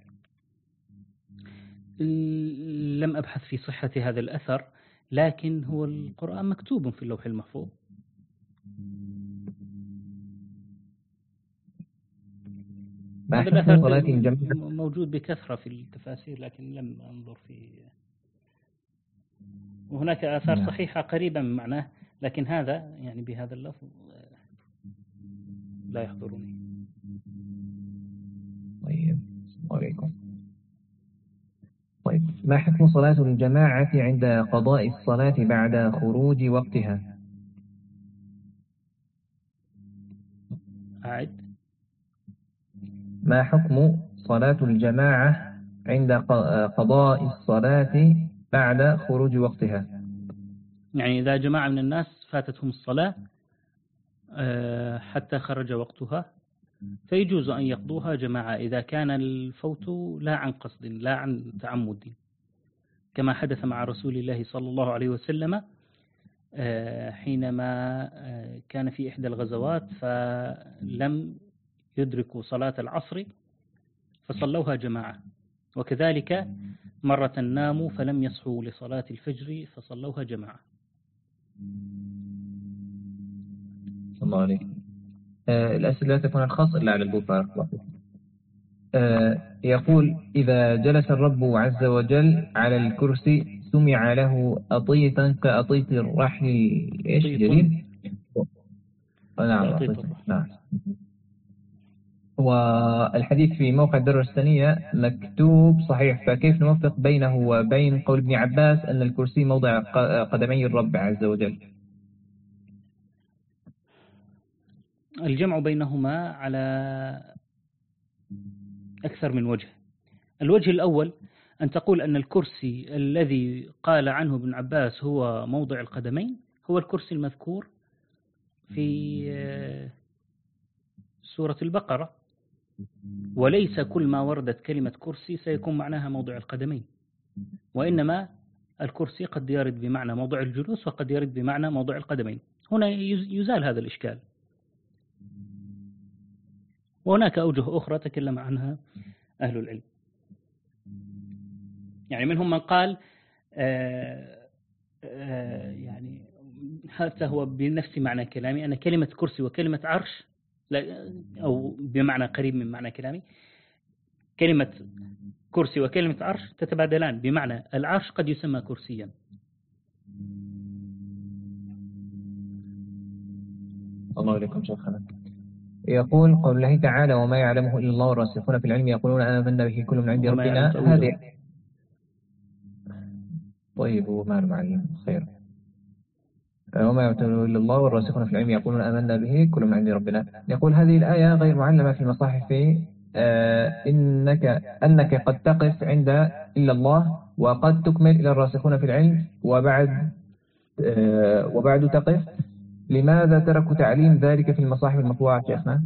لم أبحث في صحة هذا الأثر، لكن هو القرآن مكتوب في اللوح المحفوظ. هذا الأثر موجود بكثرة في التفاسير، لكن لم أنظر في. وهناك آثار صحيحة قريبة من معناه، لكن هذا يعني بهذا اللفظ لا يحضرني. طيب، السلام عليكم. طيب، ما حكم صلاة الجماعة عند قضاء الصلاة بعد خروج وقتها؟ أعد. ما حكم صلاة الجماعة عند قضاء الصلاة بعد خروج وقتها؟ يعني إذا جماعة من الناس فاتتهم الصلاة حتى خرج وقتها فيجوز أن يقضوها جماعة إذا كان الفوت لا عن قصد لا عن تعمد، كما حدث مع رسول الله صلى الله عليه وسلم حينما كان في إحدى الغزوات فلم يدركوا صلاة العصر فصلوها جماعة، وكذلك مرة ناموا فلم يصحوا لصلاة الفجر فصلوها جماعة. الله عليك. آه الأسئلة لا تكون الخاص إلا على البوفار. آه يقول إذا جلس الرب عز وجل على الكرسي سمع له أطيطا كأطيط الرحل إيش جليل؟ نعم نعم. والحديث في موقع الدرر الثانية مكتوب صحيح، فكيف نوفق بينه وبين قول ابن عباس أن الكرسي موضع قدمي الرب عز وجل؟ الجمع بينهما على أكثر من وجه. الوجه الأول أن تقول أن الكرسي الذي قال عنه ابن عباس هو موضع القدمين هو الكرسي المذكور في سورة البقرة، وليس كل ما وردت كلمة كرسي سيكون معناها موضع القدمين، وإنما الكرسي قد يرد بمعنى موضع الجلوس وقد يرد بمعنى موضع القدمين. هنا يزال هذا الإشكال. وهناك أوجه أخرى تكلم عنها أهل العلم، يعني منهم من قال آآ آآ يعني حتى هو بنفس معنى كلامي أن كلمة كرسي وكلمة عرش أو بمعنى قريب من معنى كلامي، كلمة كرسي وكلمة عرش تتبادلان، بمعنى العرش قد يسمى كرسيا. الله عليكم شيخنا. يقول قول الله تعالى وما يعلمه إلا الله والراسخون في العلم يقولون آمنا به كل من عند ربنا. هذه طيب وما المعلم خير. وما يعلمه إلا الله والراسخون في العلم يقولون آمنا به كل من عند ربنا. يقول هذه الآية غير معلمة في المصاحف آه إنك أنك قد تقف عند إلا الله وقد تكمل إلى الراسخون في العلم وبعد آه وبعد تقف. لماذا تركوا تعليم ذلك في المصاحف المطبوعة شيخنا؟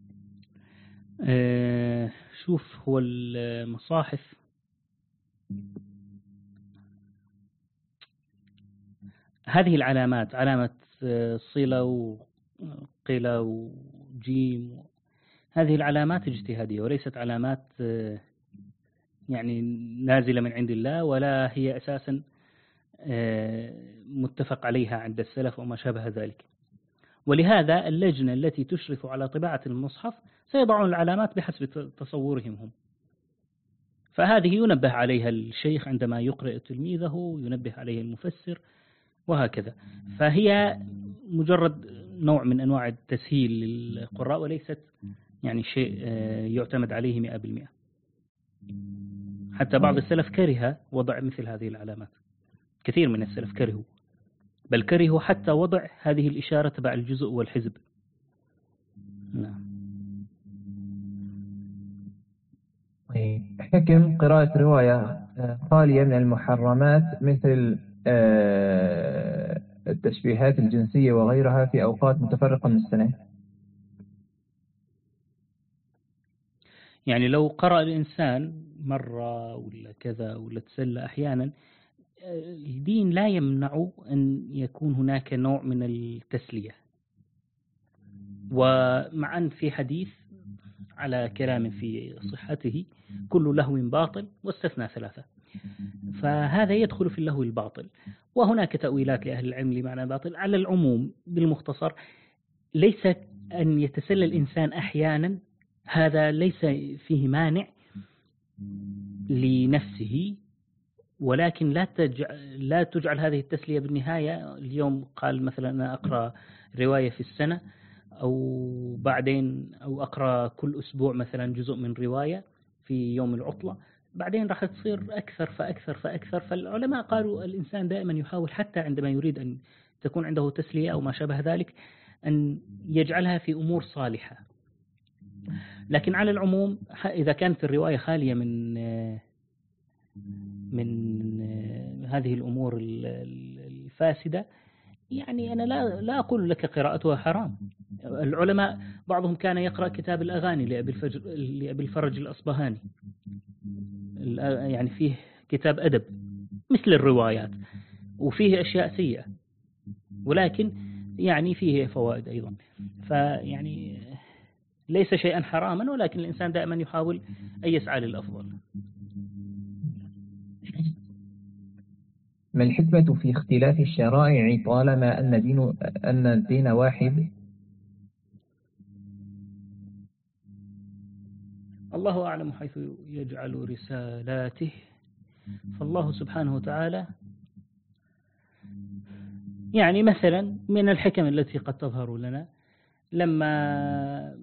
آه شوف، هو المصاحف هذه العلامات، علامة صلة وقلة وجيم، هذه العلامات اجتهادية وليست علامات يعني نازلة من عند الله، ولا هي أساسا متفق عليها عند السلف وما شابه ذلك. ولهذا اللجنة التي تشرف على طباعة المصحف سيضعون العلامات بحسب تصورهم هم. فهذه ينبه عليها الشيخ عندما يقرأ تلميذه، ينبه عليه المفسر، وهكذا. فهي مجرد نوع من أنواع التسهيل للقراء، وليست يعني شيء يعتمد عليه مئة بالمئة. حتى بعض السلف كره وضع مثل هذه العلامات، كثير من السلف كرهوا، بل كرهوا حتى وضع هذه الإشارة تبع الجزء والحزب. نعم. حكم قراءة رواية خالية من المحرمات مثل التشبيهات الجنسية وغيرها في أوقات متفرقة من السنة. يعني لو قرأ الإنسان مرة ولا كذا ولا تسلى أحيانا، الدين لا يمنع أن يكون هناك نوع من التسلية، ومع أن في حديث على كلام في صحته كل لهو باطل واستثنى ثلاثة، فهذا يدخل في اللهو الباطل. وهناك تأويلات لأهل العلم لمعنى باطل. على العموم بالمختصر، ليس أن يتسلى الإنسان أحيانا، هذا ليس فيه مانع لنفسه، ولكن لا تجعل, لا تجعل هذه التسلية بالنهاية. اليوم قال مثلا أنا أقرأ رواية في السنة، أو بعدين أو أقرأ كل أسبوع مثلا جزء من رواية في يوم العطلة، بعدين راح تصير أكثر فأكثر فأكثر. فالعلماء قالوا الإنسان دائما يحاول حتى عندما يريد أن تكون عنده تسلية أو ما شابه ذلك أن يجعلها في أمور صالحة. لكن على العموم إذا كانت الرواية خالية من من هذه الأمور الفاسدة، يعني أنا لا لا أقول لك قراءتها حرام. العلماء بعضهم كان يقرأ كتاب الأغاني لأبي الفجر لأبي الفرج الأصبهاني، يعني فيه كتاب أدب مثل الروايات، وفيه أشياء سيئة، ولكن يعني فيه فوائد أيضا. فيعني ليس شيئا حراما، ولكن الإنسان دائما يحاول أن يسعى للأفضل. ما الحكمة في اختلاف الشرائع طالما أن دين أن الدين واحد؟ الله أعلم حيث يجعل رسالاته. فالله سبحانه وتعالى يعني مثلا من الحكم التي قد تظهر لنا لما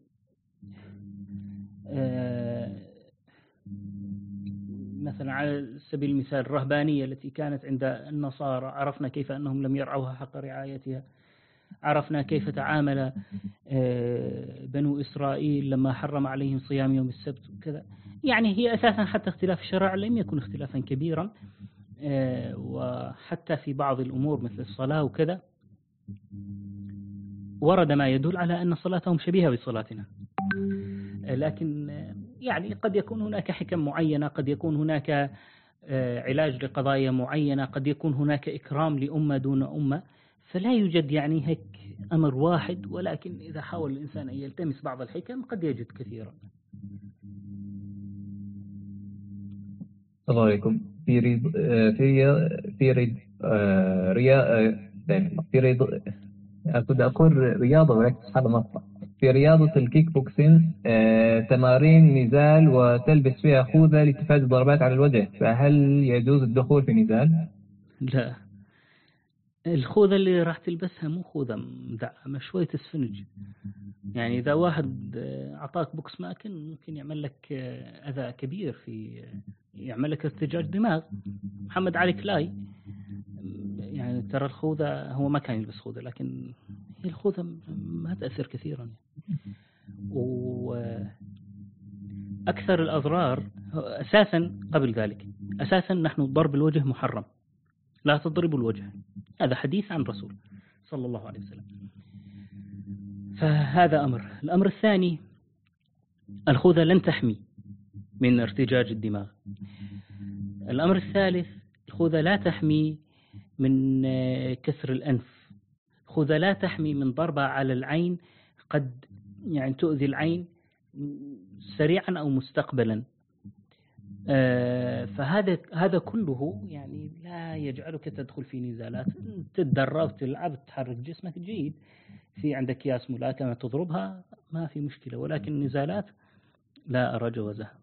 مثلا على سبيل المثال الرهبانية التي كانت عند النصارى، عرفنا كيف أنهم لم يرعوها حق رعايتها. عرفنا كيف تعامل بنو إسرائيل لما حرم عليهم صيام يوم السبت وكذا. يعني هي أساسا حتى اختلاف الشرائع لم يكن اختلافا كبيرا، وحتى في بعض الأمور مثل الصلاة وكذا ورد ما يدل على أن صلاتهم شبيهة بصلاتنا. لكن يعني قد يكون هناك حكم معينة، قد يكون هناك علاج لقضايا معينة، قد يكون هناك إكرام لأمة دون أمة. فلا يوجد يعني هيك أمر واحد، ولكن إذا حاول الإنسان أن يلتمس بعض الحكم قد يجد كثيرا. السلام عليكم. في ريض في في ريض رياض في ريض أقول أقول رياضة ولكن هذا مطلع في رياضة الكيك بوكسين تمارين نزال وتلبس فيها خوذة لتفادي ضربات على الوجه، فهل يجوز الدخول في نزال؟ لا، الخوذة اللي راح تلبسها مو خوذة مدعمة، شوية اسفنج. يعني إذا واحد أعطاك بوكس ماكن ممكن يعمل لك أذى كبير، في يعمل لك ارتجاج دماغ. محمد علي كلاي يعني ترى الخوذة هو ما كان يلبس خوذة، لكن هي الخوذة ما تأثر كثيرا. وأكثر الأضرار أساسا قبل ذلك أساسا نحن ضرب الوجه محرم، لا تضربوا الوجه، هذا حديث عن رسول صلى الله عليه وسلم. فهذا أمر. الأمر الثاني، الخوذة لن تحمي من ارتجاج الدماغ. الأمر الثالث، الخوذة لا تحمي من كسر الأنف. الخوذة لا تحمي من ضربة على العين قد يعني تؤذي العين سريعا أو مستقبلا. آه فهذا هذا كله يعني لا يجعلك تدخل في نزالات. تتدرب تلعب تحرك جسمك جيد، في عندك أكياس ملاكمة تضربها ما في مشكلة، ولكن نزالات لا أرى جوازها.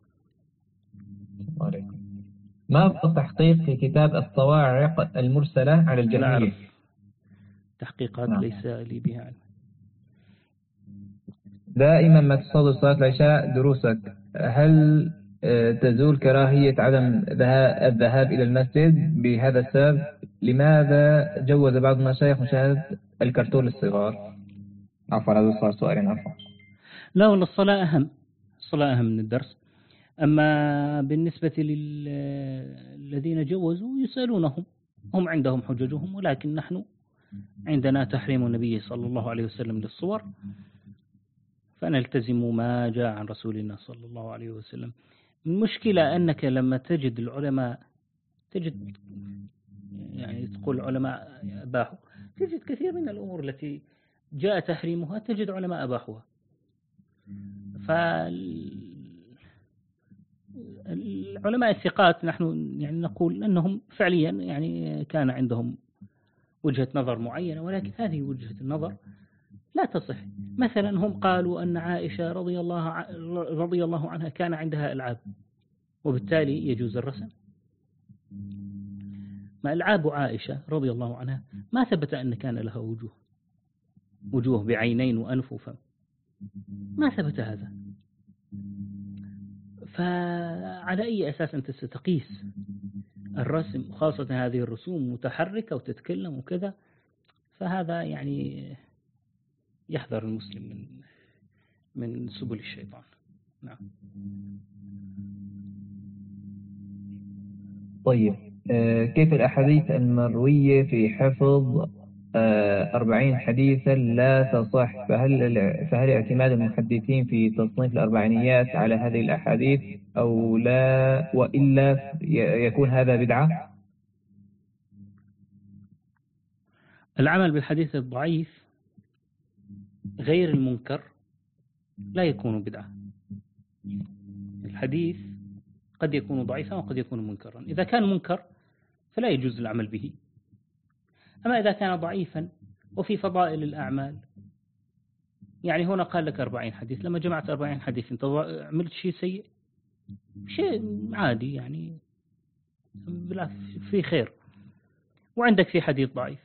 ما أفضل تحقيق في كتاب الصواعق المرسلة على الجهمية؟ لا أعرف تحقيقات، نعم. ليس لي بها علم. دائما ما تصلي صلاة العشاء دروسك، هل تزول كراهية عدم الذهاب إلى المسجد بهذا السبب؟ لماذا جوز بعض المشايخ مشاهدة الكرتون للصغار؟ عفوا هذا صار سؤالين. عفوا. لا والله الصلاة أهم، الصلاة أهم من الدرس. أما بالنسبة للذين جوزوا يسألونهم، هم عندهم حججهم، ولكن نحن عندنا تحريم النبي صلى الله عليه وسلم للصور، فنلتزم ما جاء عن رسول الله صلى الله عليه وسلم. المشكلة أنك لما تجد العلماء، تجد يعني تقول العلماء أباحوا، تجد كثير من الأمور التي جاء تحريمها تجد علماء أباحوها. فالعلماء الثقات نحن يعني نقول أنهم فعليا يعني كان عندهم وجهة نظر معينة، ولكن هذه وجهة النظر لا تصح. مثلا هم قالوا أن عائشة رضي الله رضي الله عنها كان عندها ألعاب، وبالتالي يجوز الرسم. ما ألعاب عائشة رضي الله عنها ما ثبت أن كان لها وجوه وجوه بعينين وأنف وفم، ما ثبت هذا. فعلى أي أساس أنت ستقيس الرسم، خاصة هذه الرسوم متحركة وتتكلم وكذا؟ فهذا يعني يحذر المسلم من من سبل الشيطان. نعم. طيب، كيف الأحاديث المروية في حفظ أربعين حديثا لا تصح؟ فهل فهل اعتماد المحدثين في تصنيف الأربعينيات على هذه الأحاديث أو لا، وإلا يكون هذا بدعة؟ العمل بالحديث الضعيف غير المنكر لا يكون بدعة. الحديث قد يكون ضعيفا وقد يكون منكرا. إذا كان منكر فلا يجوز العمل به. أما إذا كان ضعيفا وفي فضائل الأعمال، يعني هنا قال لك أربعين حديث، لما جمعت أربعين حديث أنت عملت شيء سيء؟ شيء عادي يعني، بلا في خير، وعندك في حديث ضعيف.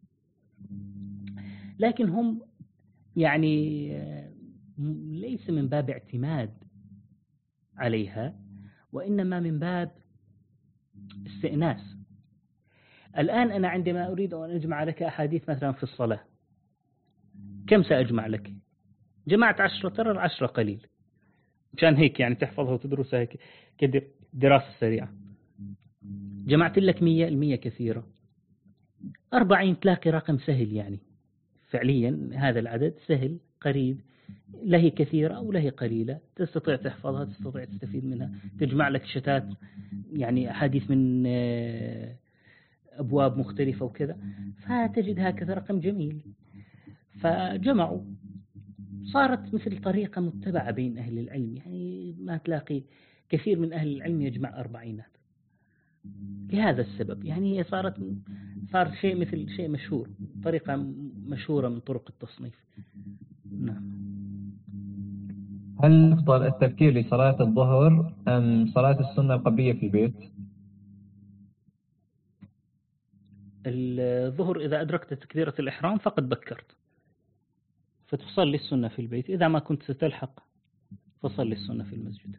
لكن هم يعني ليس من باب اعتماد عليها، وإنما من باب استئناس. الآن أنا عندما أريد أن أجمع لك أحاديث مثلا في الصلاة، كم سأجمع لك؟ جمعت عشرة، ترى العشرة قليل، مشان هيك يعني تحفظها وتدرسها هيك كدراسة سريعة. جمعت لك مية، المية كثيرة. أربعين تلاقي رقم سهل، يعني فعليا هذا العدد سهل قريب، لا هي كثيرة أو لا هي قليلة، تستطيع تحفظها، تستطيع تستفيد منها، تجمع لك شتات يعني أحاديث من أبواب مختلفة وكذا، فتجد هكذا رقم جميل. فجمعوا، صارت مثل طريقة متبعة بين أهل العلم، يعني ما تلاقي كثير من أهل العلم يجمع أربعينات لهذا السبب. يعني هي صارت صار شيء مثل شيء مشهور، طريقة مشهورة من طرق التصنيف. نعم. هل أفضل التبكير لصلاة الظهر أم صلاة السنة القبلية في البيت؟ الظهر إذا أدركت تكبيرة الإحرام فقد بكرت، فتصلي السنة في البيت. إذا ما كنت ستلحق فصلي السنة في المسجد.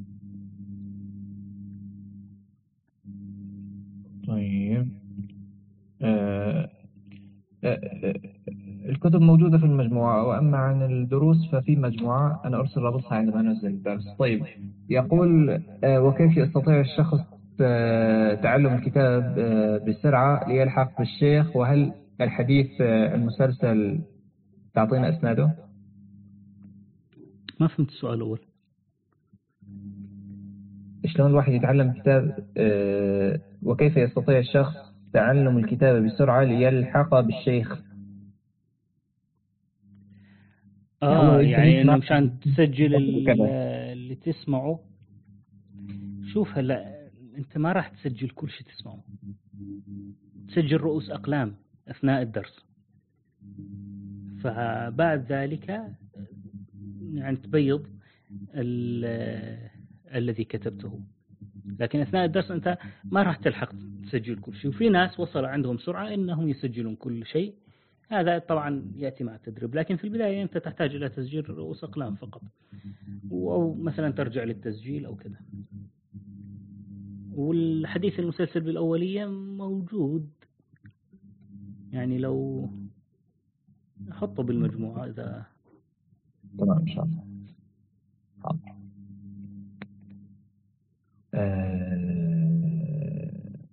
طيب، آه آه الكتب موجودة في المجموعة، وأما عن الدروس ففي مجموعة أنا أرسل رابطها عندما أنزل الدرس. طيب، يقول آه وكيف يستطيع الشخص آه تعلم الكتاب آه بسرعة ليلحق بالشيخ؟ وهل الحديث آه المسلسل تعطينا أسناده؟ ما فهمت السؤال الأول. شلون الواحد يتعلم كتاب آه وكيف يستطيع الشخص تعلم الكتاب بسرعة ليلحق بالشيخ؟ آه يعني إنه مشان تسجل اللي تسمعه. شوف هلا أنت ما راح تسجل كل شيء تسمعه، تسجل رؤوس أقلام أثناء الدرس، فبعد ذلك يعني تبيض الذي كتبته، لكن أثناء الدرس أنت ما راح تلحق تسجل كل شيء. وفي ناس وصل عندهم سرعة إنهم يسجلون كل شيء، هذا طبعا يأتي مع التدريب، لكن في البداية أنت تحتاج إلى تسجيل رؤوس أقلام فقط، أو مثلا ترجع للتسجيل أو كذا. والحديث المسلسل بالأولية موجود، يعني لو حطه بالمجموعة إذا تمام إن شاء الله. حاضر. آه...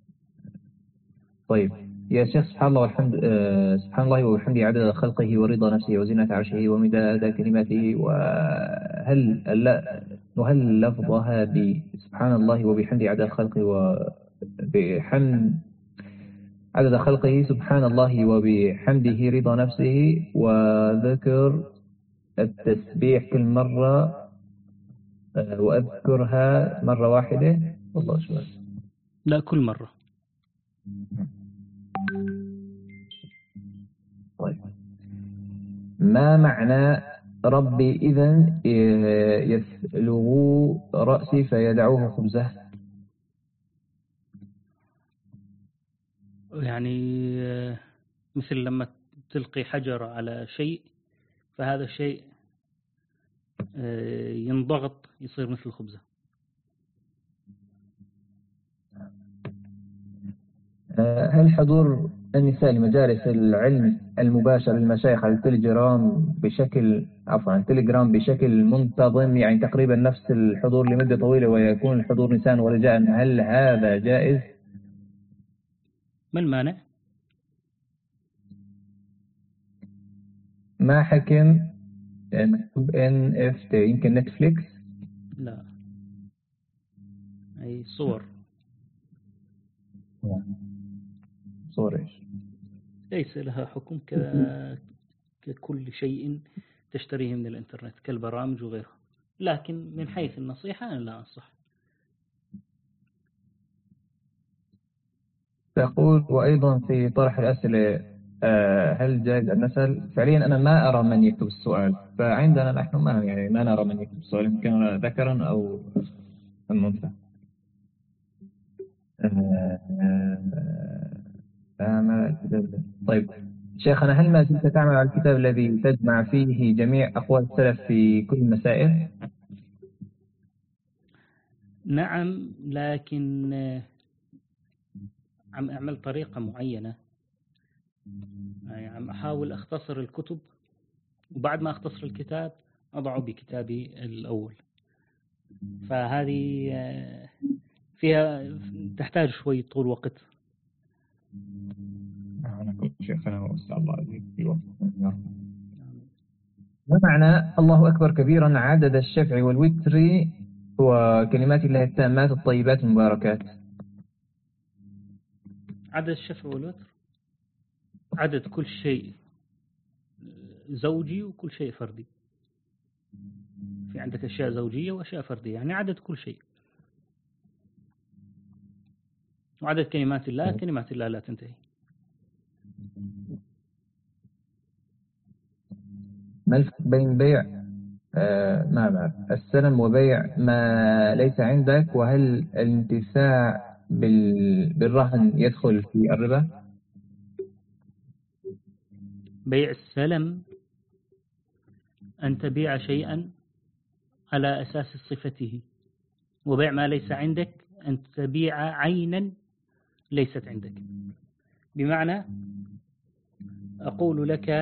طيب يا شيخ، سبحان الله والحمد آه... سبحان الله وبحمده عدد خلقه ورضا نفسه وزنة عرشه ومداد كلماته، وهل لا وهل لفظها بسبحان الله وبحمده عدد خلقه وبحمد عدد خلقه سبحان الله وبحمده رضا نفسه، وذكر التسبيح كل مرة وأذكرها مرة واحدة؟ والله شو لا كل مرة. طيب ما معنى ربي إذن يثلغ رأسي فيدعوه خبزه؟ يعني مثل لما تلقي حجر على شيء فهذا الشيء ينضغط يصير مثل الخبزة. هل حضور النساء لمجالس العلم المباشر للمشايخ على التليجرام بشكل عفوا على التليجرام بشكل منتظم، يعني تقريبا نفس الحضور لمدة طويلة ويكون الحضور نساء ورجال، هل هذا جائز؟ ما المانع؟ ما حكم مكتوب ان اف تي، يمكن نتفليكس؟ لا اي صور. صور ايش؟ ليس لها حكم ك... ككل شيء تشتريه من الانترنت كالبرامج وغيرها، لكن من حيث النصيحة أنا لا أنصح. تقول وأيضا في طرح الأسئلة هل جائز أن نسأل؟ فعليا أنا ما أرى من يكتب السؤال، فعندنا نحن ما يعني ما نرى من يكتب السؤال، إن كان ذكرا أو أنثى. طيب شيخنا، هل ما زلت تعمل على الكتاب الذي تجمع فيه جميع أقوال السلف في كل المسائل؟ نعم، لكن عم أعمل طريقة معينة، يعني عم أحاول أختصر الكتب، وبعد ما أختصر الكتاب أضعه بكتابي الأول، فهذه فيها تحتاج شوي طول وقت. أنا كنت شيخنا وأستاذ الله عليك. ما معنى الله أكبر كبيرا عدد الشفع والوتر وكلمات الله التامات الطيبات المباركات؟ عدد الشفع والوتر عدد كل شيء زوجي وكل شيء فردي. في عندك أشياء زوجية وأشياء فردية، يعني عدد كل شيء. وعدد كلمات الله كلمات الله لا تنتهي. ما الفرق بين بيع آه ما بعد السلم وبيع ما ليس عندك؟ وهل الانتفاع بال... بالرهن يدخل في الربا؟ بيع السلم أن تبيع شيئا على أساس صفته، وبيع ما ليس عندك أن تبيع عينا ليست عندك. بمعنى أقول لك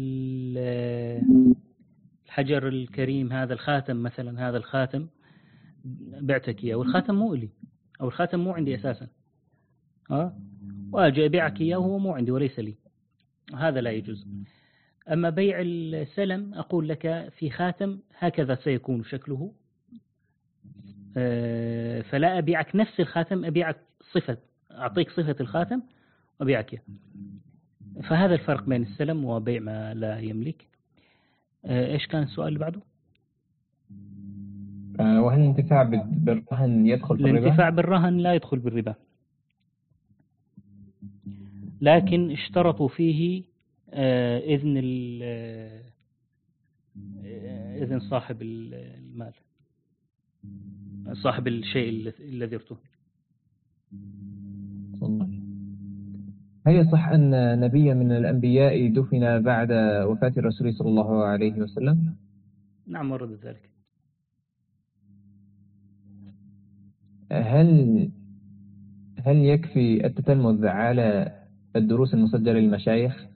الحجر الكريم هذا الخاتم مثلا، هذا الخاتم بعتك إياه والخاتم مو إلي، أو الخاتم مو عندي أساسا، ها وأجي أبيعك إياه وهو مو عندي وليس لي، هذا لا يجوز. أما بيع السلم أقول لك في خاتم هكذا سيكون شكله، فلا أبيعك نفس الخاتم، أبيعك صفة، أعطيك صفة الخاتم وأبيعك إياه. فهذا الفرق بين السلم وبيع ما لا يملك. إيش كان السؤال اللي بعده؟ آه، وهل الانتفاع بالرهن يدخل بالربا؟ الانتفاع بالرهن لا يدخل بالربا، لكن اشترطوا فيه آه، إذن إذن صاحب المال، صاحب الشيء الذي ارتهن. هل يصح أن نبيا من الأنبياء دفن بعد وفاة الرسول صلى الله عليه وسلم؟ نعم ورد ذلك. هل هل يكفي التتلمذ على الدروس المسجلة للمشايخ؟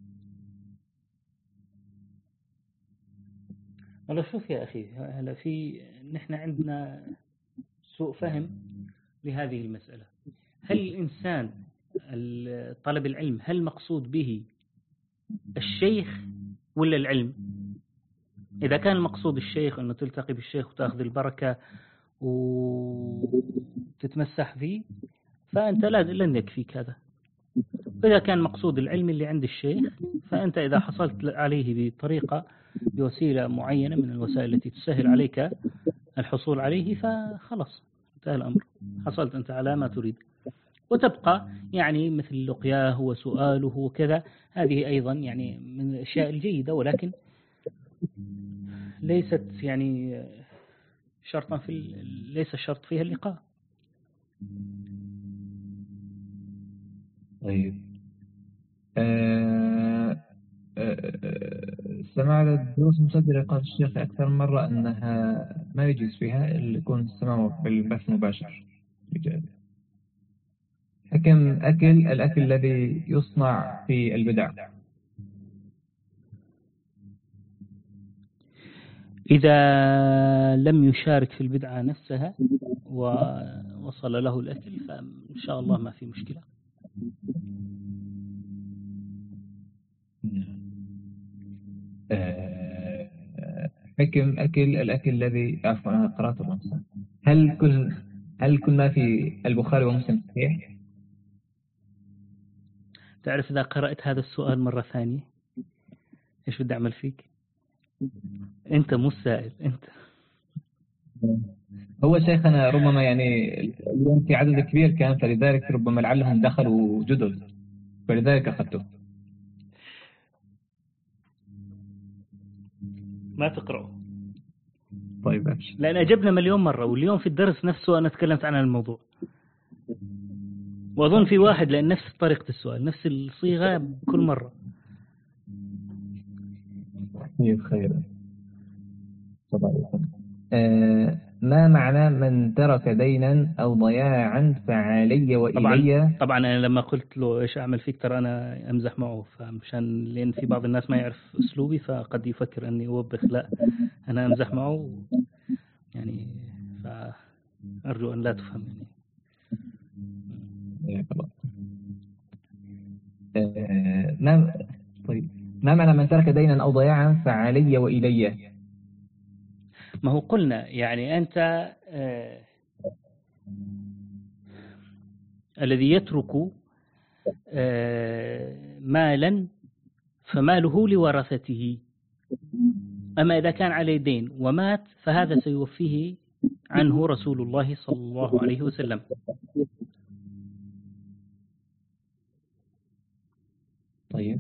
والله شوف يا أخي، هلا في نحن عندنا سوء فهم لهذه المسألة. هل الإنسان طلب العلم هل مقصود به الشيخ ولا العلم؟ إذا كان المقصود الشيخ أنه تلتقي بالشيخ وتأخذ البركة وتتمسح فيه فأنت لن يكفيك هذا. وإذا كان مقصود العلم اللي عند الشيخ فأنت إذا حصلت عليه بطريقة بوسيلة معينة من الوسائل التي تسهل عليك الحصول عليه فخلص انتهى الأمر، حصلت أنت على ما تريد. وتبقى يعني مثل لقياه وسؤاله وكذا، هذه أيضا يعني من الأشياء الجيدة، ولكن ليست يعني شرطا في ليس الشرط فيها اللقاء. طيب أه أه سماع الدروس المسجلة قال الشيخ أكثر مرة أنها ما يجوز فيها اللي يكون السماع بالبث مباشر. حكم أكل الأكل الذي يصنع في البدع، إذا لم يشارك في البدعة نفسها ووصل له الأكل فإن شاء الله ما في مشكلة. حكم أكل الأكل الذي عفوا أنا قرأت الرمسة. هل كل هل كل ما في البخاري ومسلم صحيح؟ تعرف إذا قرأت هذا السؤال مرة ثانية إيش بدي أعمل فيك؟ أنت مو السائل أنت. هو شيخنا ربما يعني اليوم في عدد كبير كان، فلذلك ربما لعلهم دخلوا جدد فلذلك أخذته. ما تقرأه. طيب أبشر. لأن أجبنا مليون مرة، واليوم في الدرس نفسه أنا تكلمت عن الموضوع، وأظن في واحد لأن نفس طريقة السؤال نفس الصيغة كل مرة. طيب خير. آه ما معنى من ترك دينا أو ضياعا فعلي وإلي؟ طبعا, طبعا أنا لما قلت له إيش أعمل فيك ترى أنا أمزح معه، فمشان لأن في بعض الناس ما يعرف أسلوبي فقد يفكر أني أوبخ، لا أنا أمزح معه يعني، فأرجو أن لا تفهم يعني. آه ما طيب ما معنى من ترك دينا أو ضياعا فعلي وإلي؟ ما هو قلنا يعني أنت آه الذي يترك آه مالا فماله لورثته، أما إذا كان عليه دين ومات فهذا سيوفيه عنه رسول الله صلى الله عليه وسلم. طيب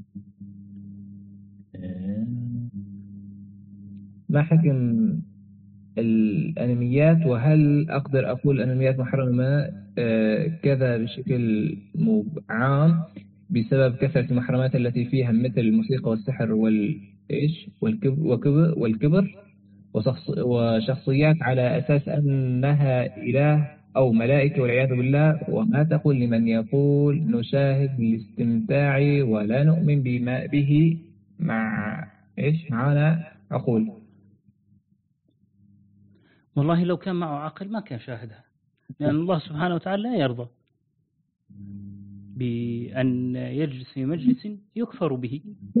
ما حكم الأنميات، وهل أقدر أقول الأنميات محرمة آه كذا بشكل عام بسبب كثرة المحرمات التي فيها مثل الموسيقى والسحر والإيش والكبر والكبر وشخصيات على أساس أنها إله أو ملائكة والعياذ بالله؟ وما تقول لمن يقول نشاهد الاستمتاع ولا نؤمن بما به مع إيش معنا عقول؟ والله لو كان معه عقل ما كان شاهدها، لأن يعني الله سبحانه وتعالى لا يرضى بأن يجلس في مجلس يكفر به.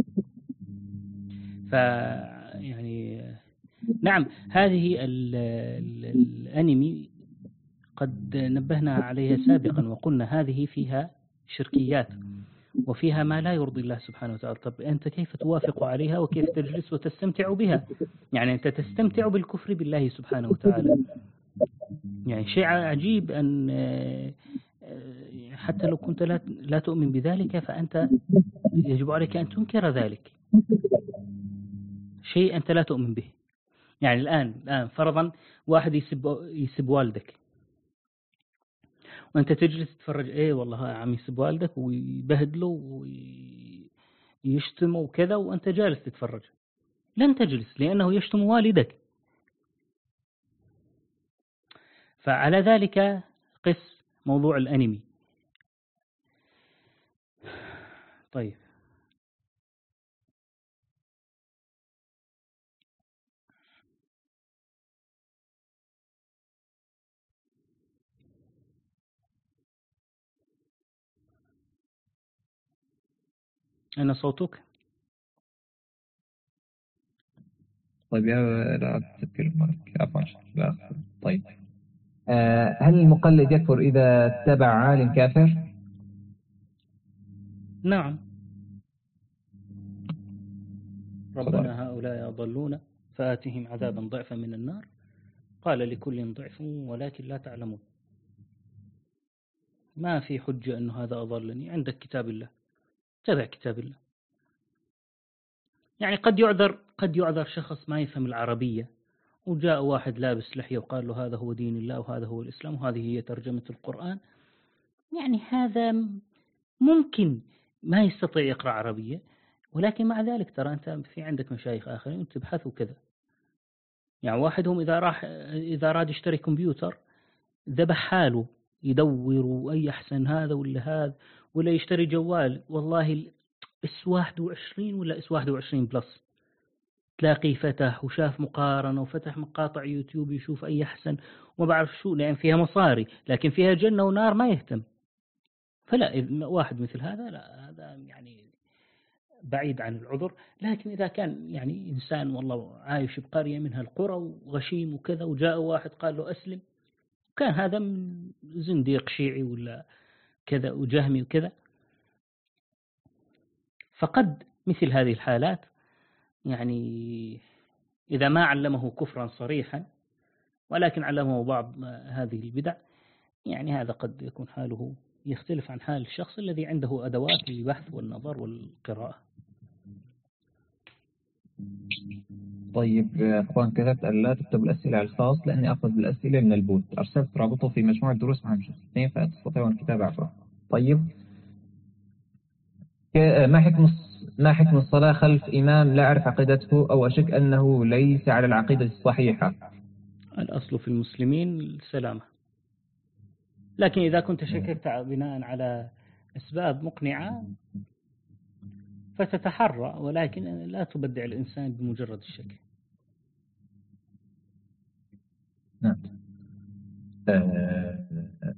فيعني نعم هذه ال ال الأنمي قد نبهنا عليها سابقا وقلنا هذه فيها شركيات، وفيها ما لا يرضي الله سبحانه وتعالى. طب أنت كيف توافق عليها وكيف تجلس وتستمتع بها؟ يعني أنت تستمتع بالكفر بالله سبحانه وتعالى. يعني شيء عجيب أن حتى لو كنت لا لا تؤمن بذلك فأنت يجب عليك أن تنكر ذلك، شيء أنت لا تؤمن به. يعني الآن الآن فرضا واحد يسب يسب والدك وأنت تجلس تتفرج، إيه والله عم يسب والدك ويبهدله ويشتمه وكذا، وأنت جالس تتفرج. لن تجلس لأنه يشتم والدك. فعلى ذلك قس موضوع الأنمي. طيب أنا صوتك. طيب يا لا تذكر عفوا. لا طيب آه هل المقلد يكفر إذا اتبع عالم كافر؟ نعم. ربنا هؤلاء أضلون فآتهم عذابا ضعفا من النار قال لكل ضعف ولكن لا تعلمون. ما في حجة أنه هذا أضلني، عندك كتاب الله، تبع كتاب الله. يعني قد يعذر قد يعذر شخص ما يفهم العربية وجاء واحد لابس لحية وقال له هذا هو دين الله وهذا هو الإسلام وهذه هي ترجمة القرآن. يعني هذا ممكن ما يستطيع يقرأ عربية، ولكن مع ذلك ترى أنت في عندك مشايخ آخرين تبحثوا كذا. يعني واحدهم إذا راح إذا راد يشتري كمبيوتر ذبح حاله يدور وأي أحسن هذا ولا هذا، ولا يشتري جوال والله اس واحد وعشرين ولا اس واحد وعشرين بلس، تلاقيه فتح وشاف مقارنة وفتح مقاطع يوتيوب يشوف أي أحسن وما بعرف شو، لأن فيها مصاري لكن فيها جنة ونار ما يهتم. فلا واحد مثل هذا لا، هذا يعني بعيد عن العذر. لكن إذا كان يعني إنسان والله عايش بقرية من هالقرى وغشيم وكذا وجاء واحد قال له أسلم، كان هذا من زنديق شيعي ولا كذا وجهمي وكذا، فقد مثل هذه الحالات يعني إذا ما علمه كفرا صريحا ولكن علمه بعض هذه البدع، يعني هذا قد يكون حاله يختلف عن حال الشخص الذي عنده أدوات للبحث والنظر والقراءة. طيب يا أخوان، كتبت ألا تكتب الأسئلة على الخاص لأني أخذ الأسئلة من البوت، أرسلت رابطه في مجموعة دروس مع المشرفين فتستطيعون الكتابة عبره. طيب ما حكم ما حكم الصلاة خلف إمام لا أعرف عقيدته أو أشك أنه ليس على العقيدة الصحيحة؟ الأصل في المسلمين السلامة، لكن إذا كنت شككت بناء على أسباب مقنعة فتتحرى، ولكن لا تبدع الإنسان بمجرد الشك. نعم. آه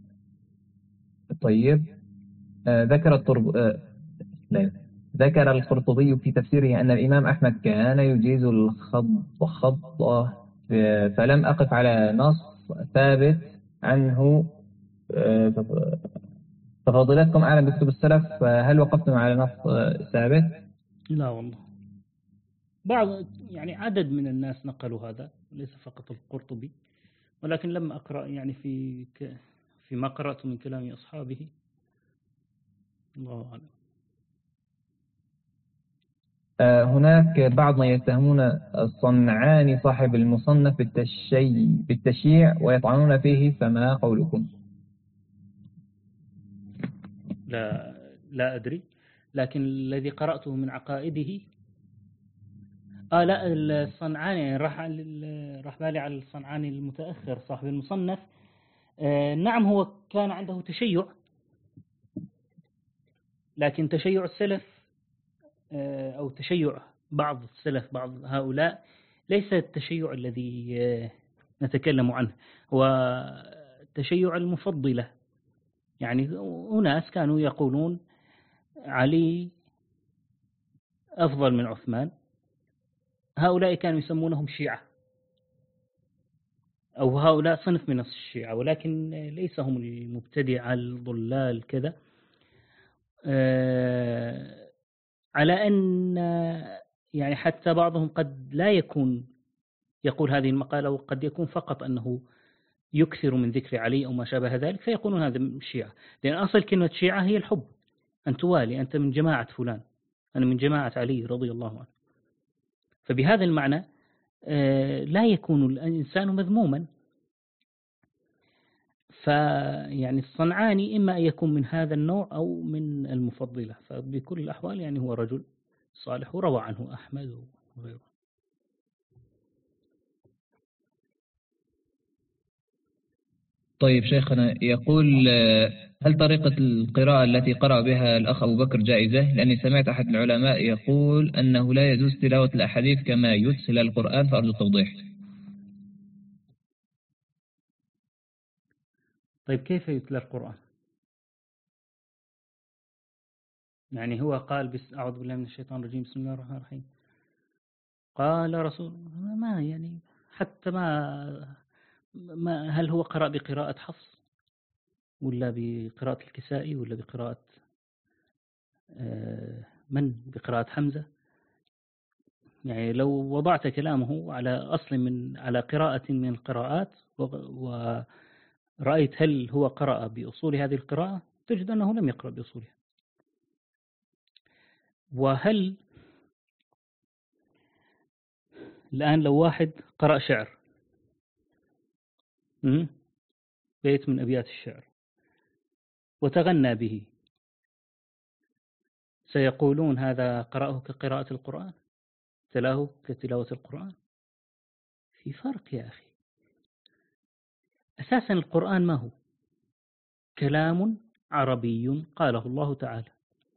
طيب آه ذكر الطرب آه لا. ذكر القرطبي في تفسيره أن الإمام أحمد كان يجيز الخط خط فلم أقف على نص ثابت عنه. ففضيلتكم أعلم بكتب السلف، هل وقفتم على نص ثابت؟ لا والله، بعض يعني عدد من الناس نقلوا هذا، ليس فقط القرطبي، ولكن لم أقرأ يعني في ك... فيما قرأت من كلام أصحابه، الله أعلم. هناك بعض من يتهمون الصنعاني صاحب المصنف بالتشي... بالتشييع ويطعنون فيه، فما قولكم؟ لا لا أدري، لكن الذي قرأته من عقائده آه لا الصنعاني راح راح بالي على الصنعاني المتأخر صاحب المصنف. آه نعم هو كان عنده تشيع، لكن تشيع السلف آه أو تشيع بعض السلف بعض هؤلاء ليس التشيع الذي آه نتكلم عنه، هو تشيع المفضلة. يعني أناس كانوا يقولون علي أفضل من عثمان، هؤلاء كانوا يسمونهم شيعة، أو هؤلاء صنف من الشيعة، ولكن ليس هم المبتدعة الضلال كذا. على أن يعني حتى بعضهم قد لا يكون يقول هذه المقالة، وقد يكون فقط أنه يكثر من ذكر علي أو ما شابه ذلك، فيقولون هذا الشيعة، لأن أصل كلمة شيعة هي الحب، أن توالي، أنت من جماعة فلان، أنا من جماعة علي رضي الله عنه. فبهذا المعنى لا يكون الإنسان مذموما. فيعني الصنعاني إما أن يكون من هذا النوع أو من المفضلة، فبكل الأحوال يعني هو رجل صالح، وروى عنه أحمد وغيره. طيب شيخنا يقول هل طريقة القراءة التي قرأ بها الأخ أبو بكر جائزة؟ لأني سمعت أحد العلماء يقول أنه لا يجوز تلاوة الأحاديث كما يتلى القرآن، فأرجو التوضيح. طيب كيف يتلى القرآن؟ يعني هو قال بس أعوذ بالله من الشيطان الرجيم بسم الله الرحمن الرحيم قال رسول ما يعني حتى ما, ما هل هو قرأ بقراءة حفص ولا بقراءة الكسائي ولا بقراءة من بقراءة حمزة؟ يعني لو وضعت كلامه على أصل من على قراءة من القراءات ورأيت هل هو قرأ بأصول هذه القراءة، تجد أنه لم يقرأ بأصولها. وهل الآن لو واحد قرأ شعر بيت من أبيات الشعر وتغنى به، سيقولون هذا قرأه كقراءة القرآن، تلاه كتلاوة القرآن؟ في فرق يا أخي. أساسا القرآن ما هو؟ كلام عربي قاله الله تعالى.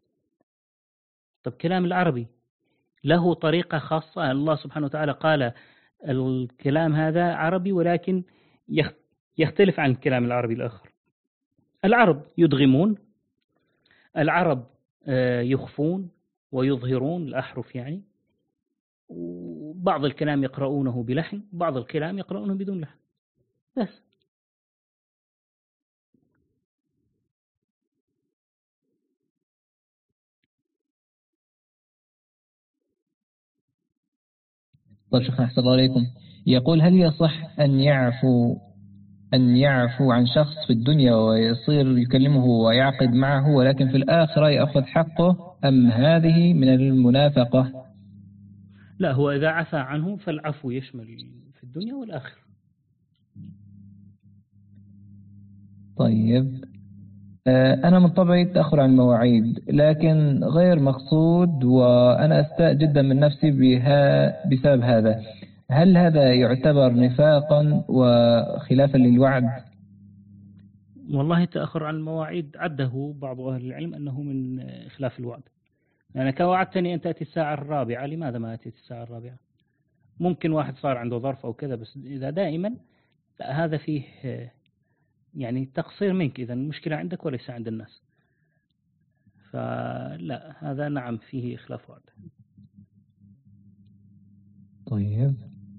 طب كلام العربي له طريقة خاصة، الله سبحانه وتعالى قال الكلام هذا عربي ولكن يختلف عن الكلام العربي الآخر. العرب يدغمون، العرب يخفون ويظهرون الأحرف يعني، وبعض الكلام يقرؤونه بلحن، بعض الكلام يقرؤونه بدون لحن بس. طيب شيخنا أحسن الله عليكم، يقول هل يصح أن يعفو أن يعفو عن شخص في الدنيا ويصير يكلمه ويعقد معه، ولكن في الآخرة يأخذ حقه، أم هذه من المنافقة؟ لا، هو إذا عفى عنه فالعفو يشمل في الدنيا والآخرة. طيب أنا من طبعي التأخر عن المواعيد، لكن غير مقصود، وأنا أستاء جدا من نفسي بها بسبب هذا. هل هذا يعتبر نفاقا وخلافا للوعد؟ والله التأخر عن المواعيد عده بعض أهل العلم أنه من خلاف الوعد. يعني كوعدتني أن تأتي الساعة الرابعة، لماذا ما أتيت الساعة الرابعة؟ ممكن واحد صار عنده ظرف أو كذا، بس إذا دائما هذا فيه يعني تقصير منك، إذا المشكلة عندك وليس عند الناس. فلا، هذا نعم فيه خلاف وعد. طيب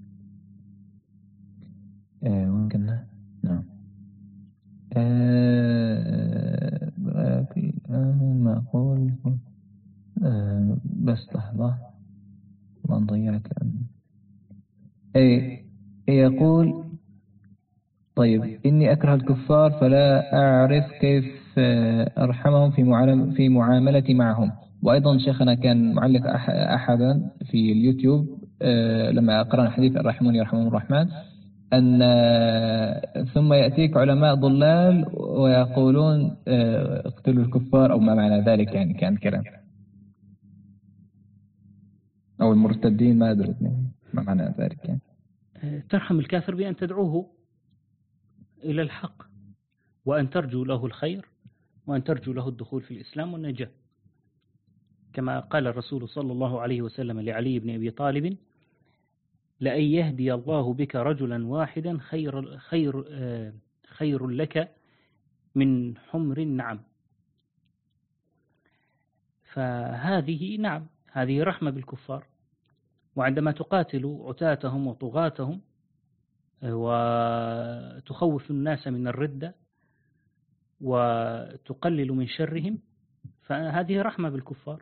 آه ممكن نعم آه ما أقول آه بس لحظة ما ضيعت. أي يقول طيب إني أكره الكفار فلا أعرف كيف أرحمهم في في معاملتي معهم. وأيضا شيخنا كان معلق أحدا في اليوتيوب لما قرأنا حديث الراحمون يرحمهم الرحمن، أن ثم يأتيك علماء ضلال ويقولون اقتلوا الكفار أو ما معنى ذلك، يعني كان كلام أو المرتدين، ما أدري ما معنى ذلك. يعني ترحم الكافر بأن تدعوه إلى الحق، وأن ترجو له الخير، وأن ترجو له الدخول في الإسلام والنجاة، كما قال الرسول صلى الله عليه وسلم لعلي بن أبي طالب: لأن يهدي الله بك رجلا واحدا خير, خير, خير لك من حمر النعم. فهذه نعم هذه رحمة بالكفار، وعندما تقاتل عتاتهم وطغاتهم وتخوف الناس من الردة وتقلل من شرهم، فهذه رحمة بالكفار.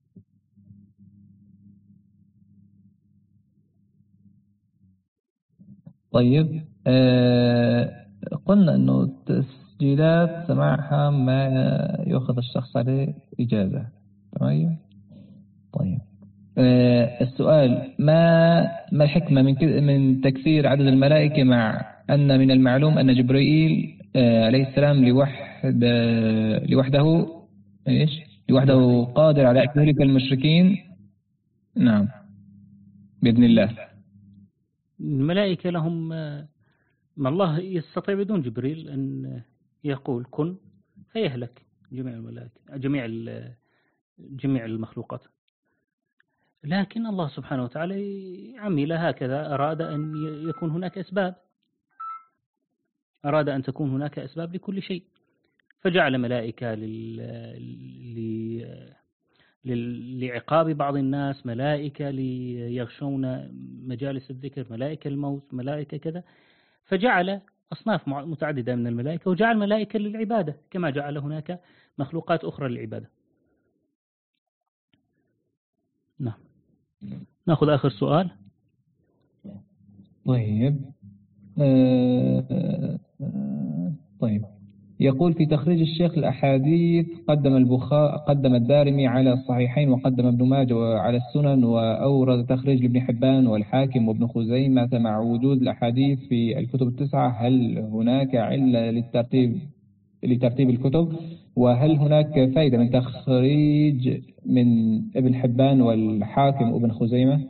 طيب آه قلنا أنه تسجيلات سماعها ما يأخذ الشخص عليه إجازة. طيب طيب آه السؤال ما ما الحكمة من من تكثير عدد الملائكة مع أن من المعلوم أن جبريل آه عليه السلام لوحد آه لوحده إيش لوحده قادر على إهلاك المشركين. نعم بإذن الله. الملائكة لهم ما الله يستطيع بدون جبريل أن يقول كن فيهلك جميع الملائكة جميع جميع المخلوقات، لكن الله سبحانه وتعالى عمل هكذا، أراد أن يكون هناك أسباب، أراد أن تكون هناك أسباب لكل شيء، فجعل ملائكة لل... لعقاب بعض الناس، ملائكة ليغشون مجالس الذكر، ملائكة الموت، ملائكة كذا، فجعل أصناف متعددة من الملائكة، وجعل ملائكة للعبادة كما جعل هناك مخلوقات أخرى للعبادة. نعم. نأخذ آخر سؤال. طيب آه آه طيب يقول في تخريج الشيخ الأحاديث قدم البخاري قدم الدارمي على الصحيحين، وقدم ابن ماجه على السنن، وأورد تخريج لابن حبان والحاكم وابن خزيمة مع وجود الأحاديث في الكتب التسعة. هل هناك علة للترتيب لترتيب الكتب؟ وهل هناك فائدة من تخريج من ابن حبان والحاكم وابن خزيمة؟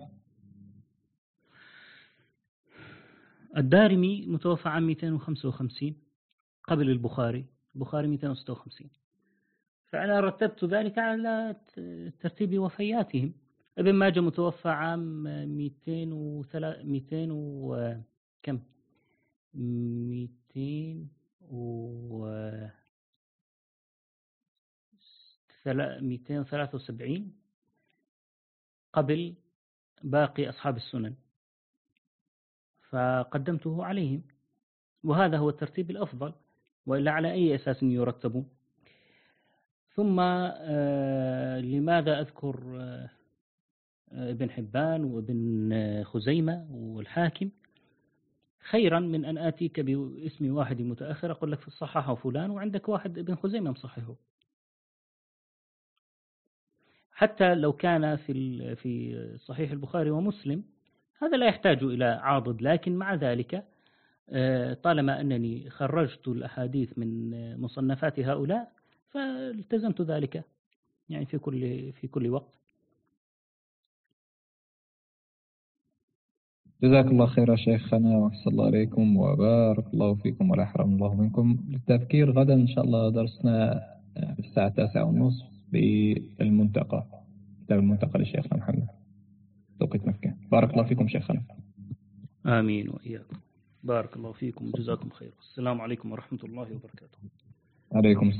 الدارمي متوفى عام مئتين وخمسة وخمسين قبل البخاري، البخاري مئتين وستة وخمسين، فأنا رتبت ذلك على ترتيب وفياتهم. ابن ماجه متوفى عام مئتين وثلاثة مئتين و كم مئتين و مئتين وثلاثة وسبعين قبل باقي أصحاب السنن، فقدمته عليهم، وهذا هو الترتيب الأفضل، وإلا على أي أساس يرتبون؟ ثم آه لماذا أذكر آه ابن حبان وابن خزيمة والحاكم خيرا من أن آتيك باسم واحد متأخر أقول لك في الصحاحة فلان وعندك واحد ابن خزيمة مصححه. حتى لو كان في في صحيح البخاري ومسلم هذا لا يحتاج إلى عاضد، لكن مع ذلك طالما أنني خرجت الأحاديث من مصنفات هؤلاء فالتزمت ذلك يعني في كل في كل وقت. جزاك الله خير يا شيخنا، وأحسن الله عليكم وبارك الله فيكم ولا حرم الله منكم. للتذكير غدا إن شاء الله درسنا الساعة التاسعة ونصف بالمنتقى، كتاب المنتقى للشيخ محمد توقيت مكة. بارك الله فيكم شيخنا. آمين وإياكم. بارك الله فيكم وجزاكم خير. السلام عليكم ورحمة الله وبركاته. عليكم